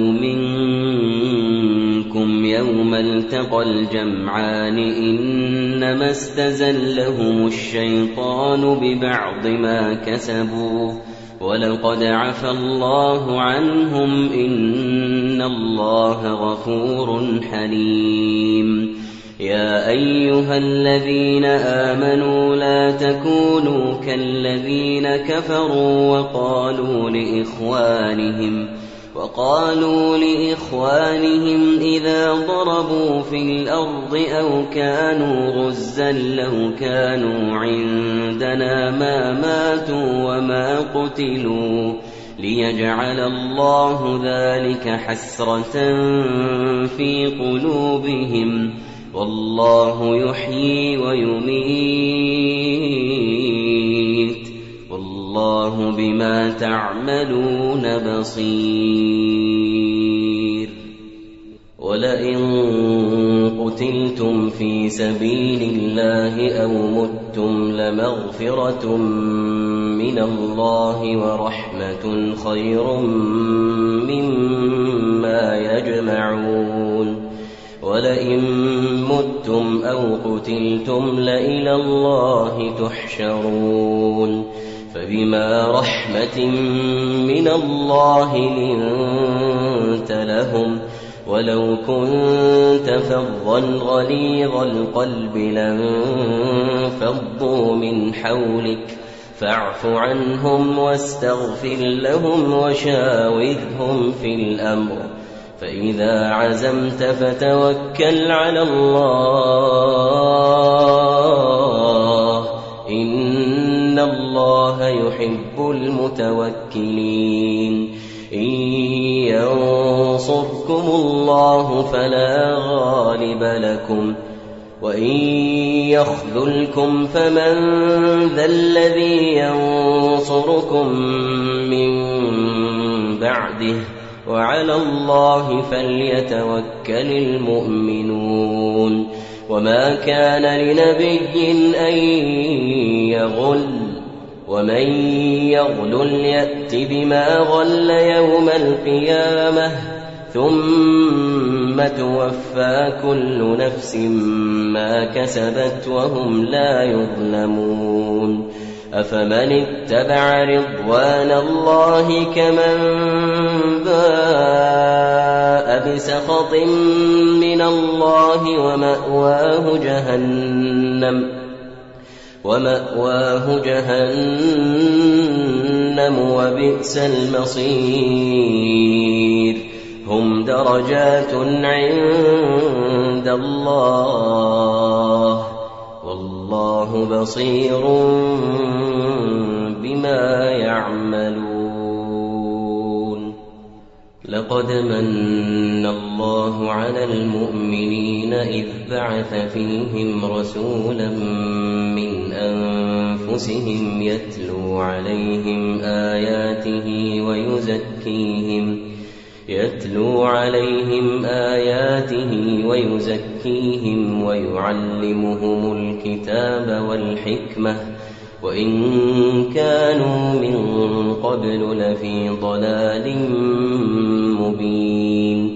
منكم يوم التقى الجمعان إنما استزلهم الشيطان ببعض ما كسبوا ولقد عفا الله عنهم إن الله غفور حليم يا أيها الذين آمنوا لا تكونوا كالذين كفروا وقالوا لإخوانهم وقالوا لإخوانهم إذا ضربوا في الأرض أو كانوا غزا لو كانوا عندنا ما ماتوا وما قتلوا ليجعل الله ذلك حسرة في قلوبهم والله يحيي ويميت والله بما تعملون بصير ولئن قتلتم في سبيل الله أو متم لمغفرة من الله ورحمة خير مما يجمعون ولئن متم أو قتلتم لإلى الله تحشرون فبما رحمة من الله لنت لهم ولو كنت فظا غليظ القلب لانفضوا من حولك فاعف عنهم واستغفر لهم وشاورهم في الأمر فإذا عزمت فتوكل على الله إن الله يحب المتوكلين إن ينصركم الله فلا غالب لكم وإن يخذلكم فمن ذا الذي ينصركم من بعده وعلى الله فليتوكل المؤمنون وما كان لنبي أن يغل ومن يغل يأت بما غل يوم القيامة ثم توفى كل نفس ما كسبت وهم لا يظلمون أفمن اتبع رضوان الله كمن باء بسخط من الله ومأواه جهنم ومأواه جهنم وبئس المصير هم درجات عند الله والله بصير بما يعملون لقد من الله على المؤمنين إذ بعث فيهم رسولا من أنفسهم يتلو عليهم آياته ويزكيهم يتلو عليهم آياته ويزكيهم ويعلمهم الكتاب والحكمة وإن كانوا من قبل لفي ضلال مبين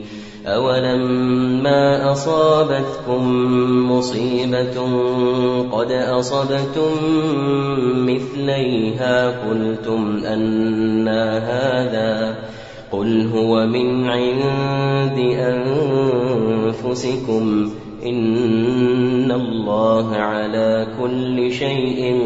أولما أصابتكم مصيبة قد أصبتم مثليها قلتم أنى هذا قل هو من عند أنفسكم إن الله على كل شيء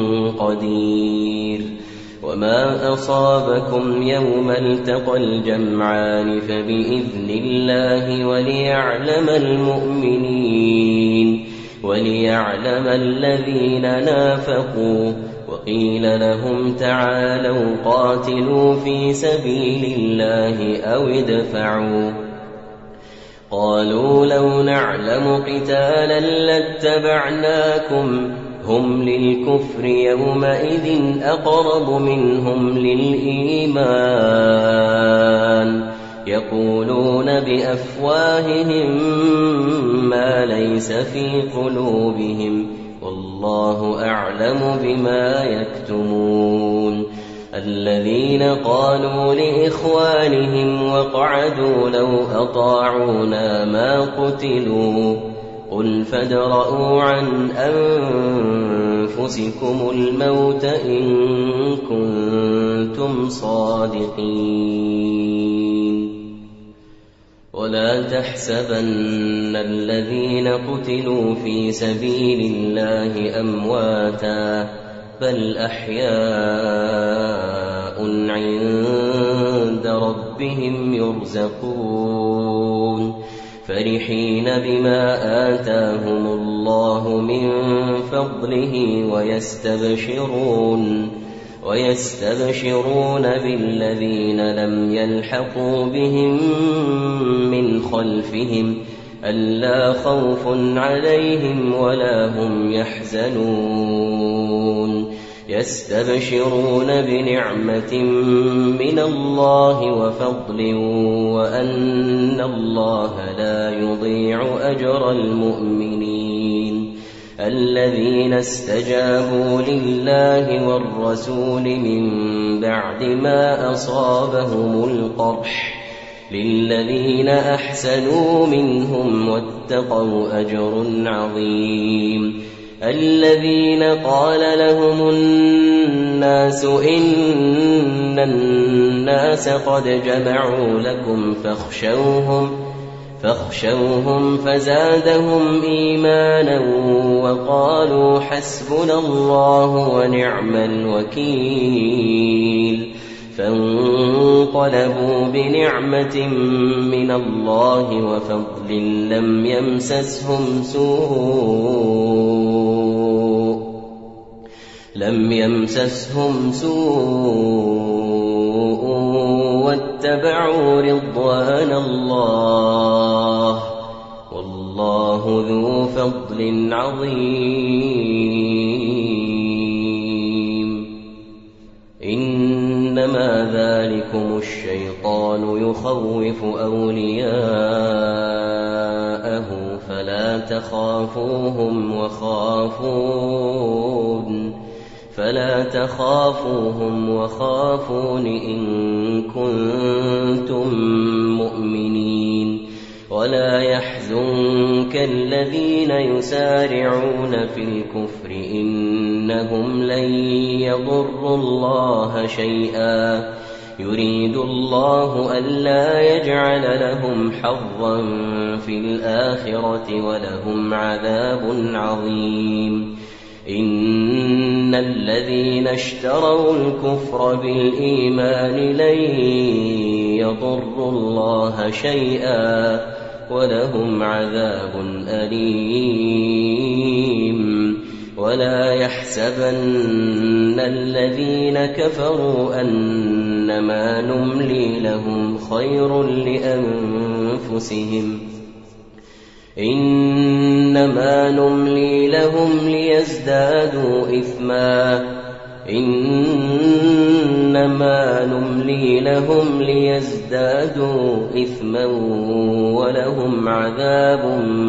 قدير وما أصابكم يوم التقى الجمعان فبإذن الله وليعلم المؤمنين وليعلم الذين نافقوا وقيل لهم تعالوا قاتلوا في سبيل الله أو ادفعوا قالوا لو نعلم قتالا لاتبعناكم هم للكفر يومئذ أقرب منهم للإيمان يقولون بأفواههم ما ليس في قلوبهم والله أعلم بما يكتمون الذين قالوا لإخوانهم وقعدوا لو أطاعونا ما قتلوا قل فادرءوا عن أنفسكم الموت إن كنتم صادقين ولا تحسبن الذين قتلوا في سبيل الله أمواتا بل أحياء عند ربهم يرزقون فرحين بما آتاهم الله من فضله ويستبشرون ويستبشرون بالذين لم يلحقوا بهم من خلفهم ألا خوف عليهم ولا هم يحزنون يستبشرون بنعمة من الله وفضل وأن الله لا يضيع أجر المؤمنين الذين استجابوا لله والرسول من بعد ما أصابهم القرح للذين أحسنوا منهم واتقوا أجر عظيم الذين قال لهم الناس إن الناس قد جمعوا لكم فاخشوهم فاخشوهم فزادهم إيمانا وقالوا حسبنا الله ونعم الوكيل فانقلبوا بنعمة من الله وفضل لم يمسسهم سوء لم يمسسهم سوء واتبعوا رضوان الله والله ذو فضل عظيم إن إنما ذلكم الشيطان يخوف أولياءه فلا تخافوهم وخافون فلا تخافوهم وخافون إن كنتم مؤمنين ولا يحزنك الذين يسارعون في الكفر إنهم لن يضروا الله شيئا يريد الله ألا يجعل لهم حظا في الآخرة ولهم عذاب عظيم إن الذين اشتروا الكفر بالإيمان لن يضروا الله شيئا ولهم عذاب أليم ولا يحسبن الذين كفروا أنما نملي لهم خير لأنفسهم إنما نملي لهم ليزدادوا إثما إنما نملي لهم ليزدادوا إثما ولهم عذاب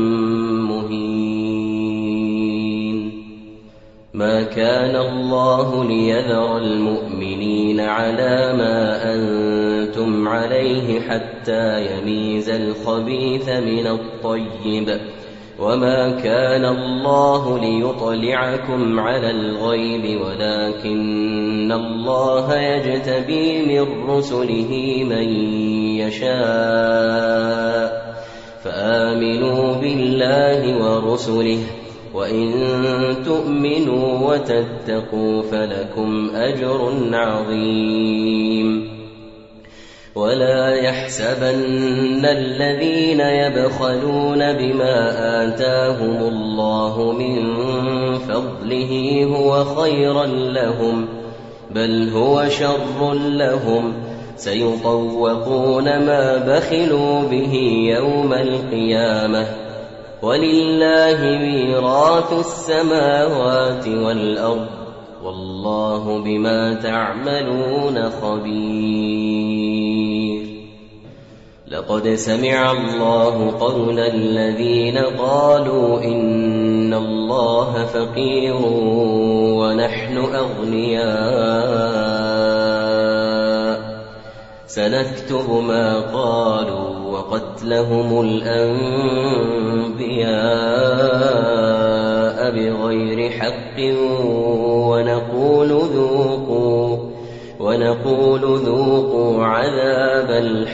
مهين ما كان الله ليذر المؤمنين على ما أنتم عليه حتى يميز الخبيث من الطيب وما كان الله ليطلعكم على الغيب ولكن الله يجتبي من رسله من يشاء فآمنوا بالله ورسله وإن تؤمنوا وتتقوا فلكم أجر عظيم ولا يحسبن الذين يبخلون بما آتاهم الله من فضله هو خيرا لهم بل هو شر لهم سيطوقون ما بخلوا به يوم القيامة ولله ميراث السماوات والأرض والله بما تعملون خبير لقد سمع الله قول الذين قالوا إن الله فقير ونحن أغنياء سنكتب ما قالوا وقتلهم الأنبياء بغير حق ونقول ذوقوا ونقول ذوقوا عذاب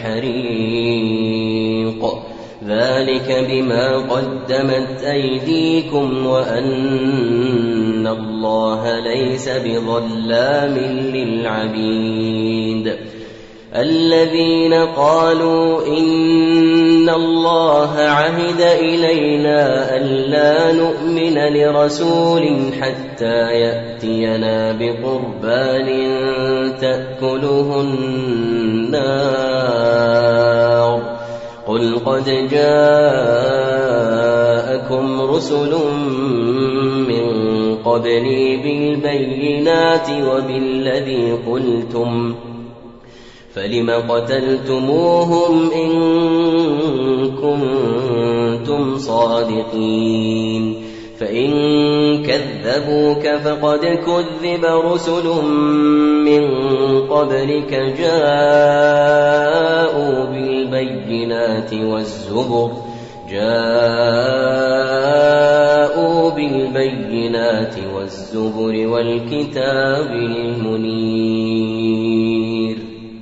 الحريق ذلك بما قدمت أيديكم وأن الله ليس بظلام للعبيد الذين قالوا إن الله عهد إلينا ألا نؤمن لرسول حتى يأتينا بقربان تأكله النار قل قد جاءكم رسل من قبلي بالبينات وبالذي قلتم فلم قتلتموهم إن كنتم صادقين فإن كذبوك فقد كذب رسل من قبلك جاءوا بالبينات والزبر جاءوا بالبينات والزبر والكتاب المنير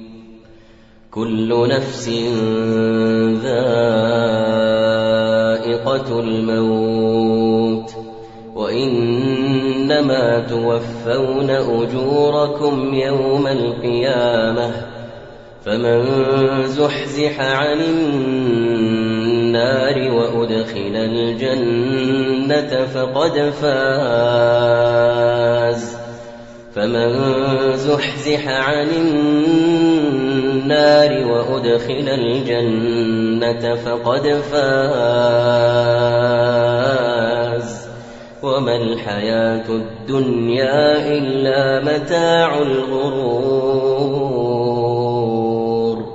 كل نفس ذائقة الموت وإنما توفون أجوركم يوم القيامة فمن زحزح عن النار وأدخل الجنة فقد فاز فمن زحزح عن النار وأدخل الجنة فقد فاز وما الحياة الدنيا إلا متاع الغرور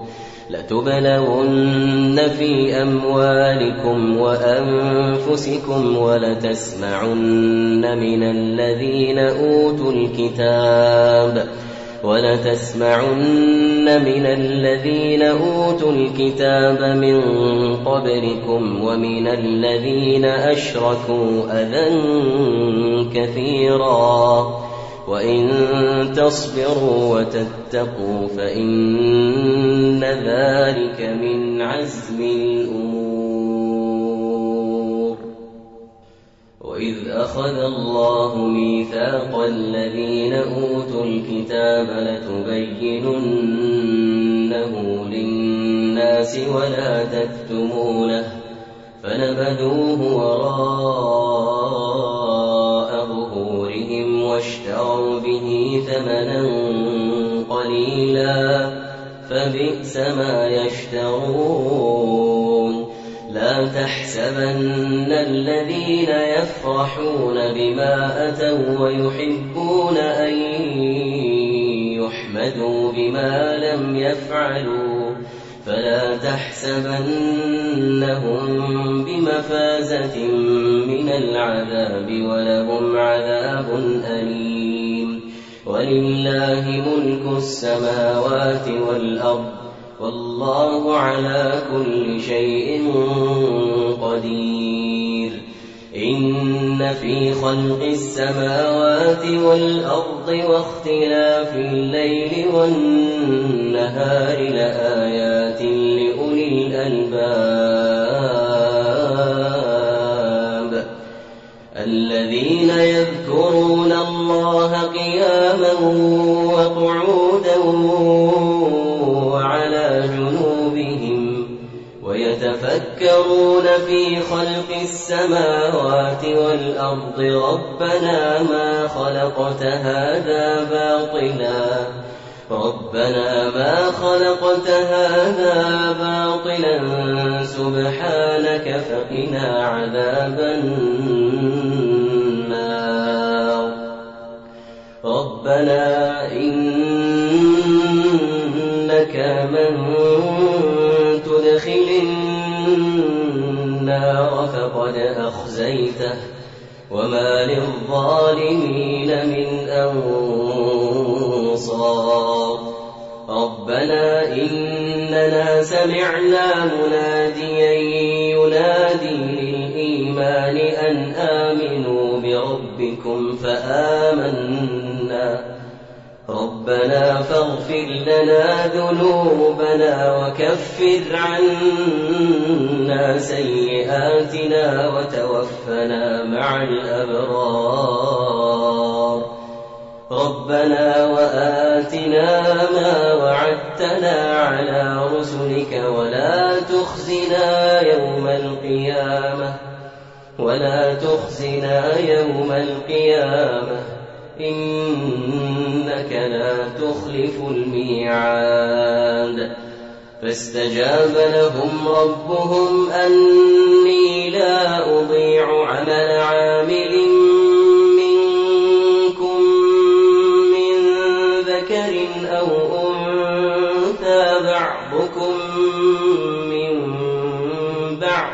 لتبلون في أموالكم وأنفسكم ولتسمعن من الذين أوتوا الكتاب ولتسمعن من الذين أوتوا الكتاب من قبلكم ومن الذين أشركوا أذى كثيرا وإن تصبروا وتتقوا فإن ذلك من عزم الأمور. وإذ أخذ الله ميثاق الذين أوتوا الكتاب لتبيننه للناس ولا تكتمونه فنبذوه وراء ظهورهم واشتروا به ثمنا قليلا فبئس ما يشترون. لا تحسبن الذين يفرحون بما أتوا ويحبون أن يحمدوا بما لم يفعلوا فلا تحسبنهم بمفازة من العذاب ولهم عذاب أليم. ولله ملك السماوات والأرض والله على كل شيء قدير. إن في خلق السماوات والأرض واختلاف الليل والنهار لآيات لأولي الألباب الذين يذكرون الله قياما وقعودا وعلى جنوبهم ويتفكرون في خلق السماوات والأرض ربنا ما خلقت هذا باطلا ربنا ما خلقت هذا باطلا سبحانك فقنا عذاب النار. ربنا إنك من تدخل النار فقد أخزيته وما للظالمين من أنصار. ربنا إننا سمعنا مناديا ينادي للإيمان أن آمنوا بربكم فآمنا ربنا فاغفر لنا ذنوبنا وكفر عنا سيئاتنا وتوفنا مع الأبرار. ربنا وآتنا ما وعدتنا على رسلك ولا تخزنا يوم القيامة ولا تخزنا يوم القيامة إنك لا تخلف الميعاد. فاستجاب لهم ربهم أني لا أضيع عمل عامل منكم من ذكر أو أنثى بعضكم من بعض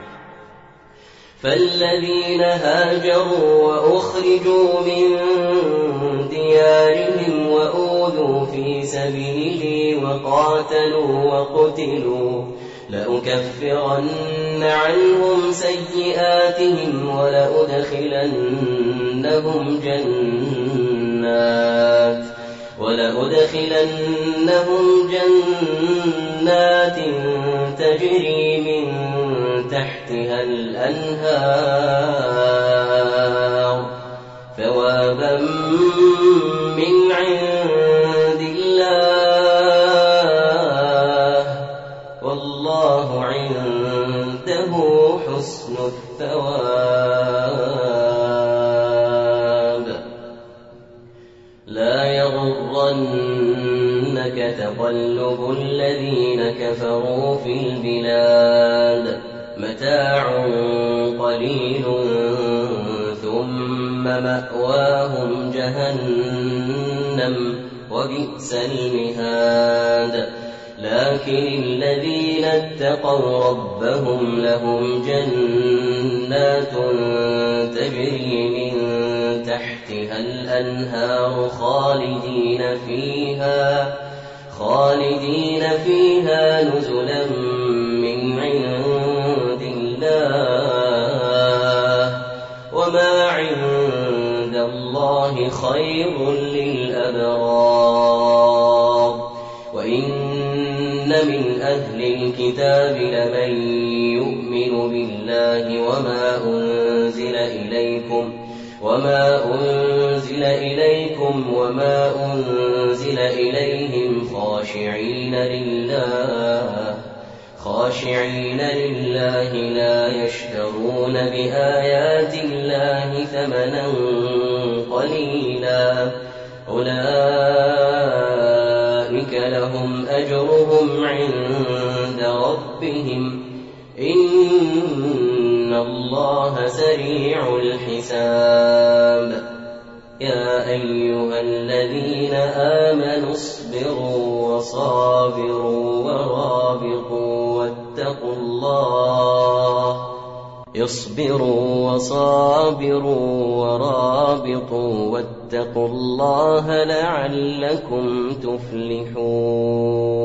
فالذين هاجروا وأخرجوا من ديارهم وأوذوا في سبيلي وقاتلوا وقتلوا لأكفرن عنهم سيئاتهم ولأدخلنهم جنات ولأدخلنهم جنات تجري من تحتها الأنهار ثوابا من عند الله والله عنده حسن الثواب. لا يغرنك تقلب الذين كفروا في البلاد متاع قليل ثم مأواهم جهنم وبئس المهاد لكن الذين اتقوا ربهم لهم جنات تجري من تحتها الأنهار خالدين فيها خالدين فيها نزلا من عند الله وما عند الله خير للأبرار وإن من أهل الكتاب لمن يؤمن بالله وما أنزل إليكم وما أنزل إليكم وما أنزل إليهم خاشعين لله خاشعين لله لا يشترون بآيات الله ثمنا قليلا أولئك لهم أجرهم عند ربهم إن الله سريع الحساب يا أيها الذين آمنوا اصبروا وصابروا ورابطوا واتقوا الله اصبروا وصابروا ورابطوا واتقوا الله لعلكم تفلحون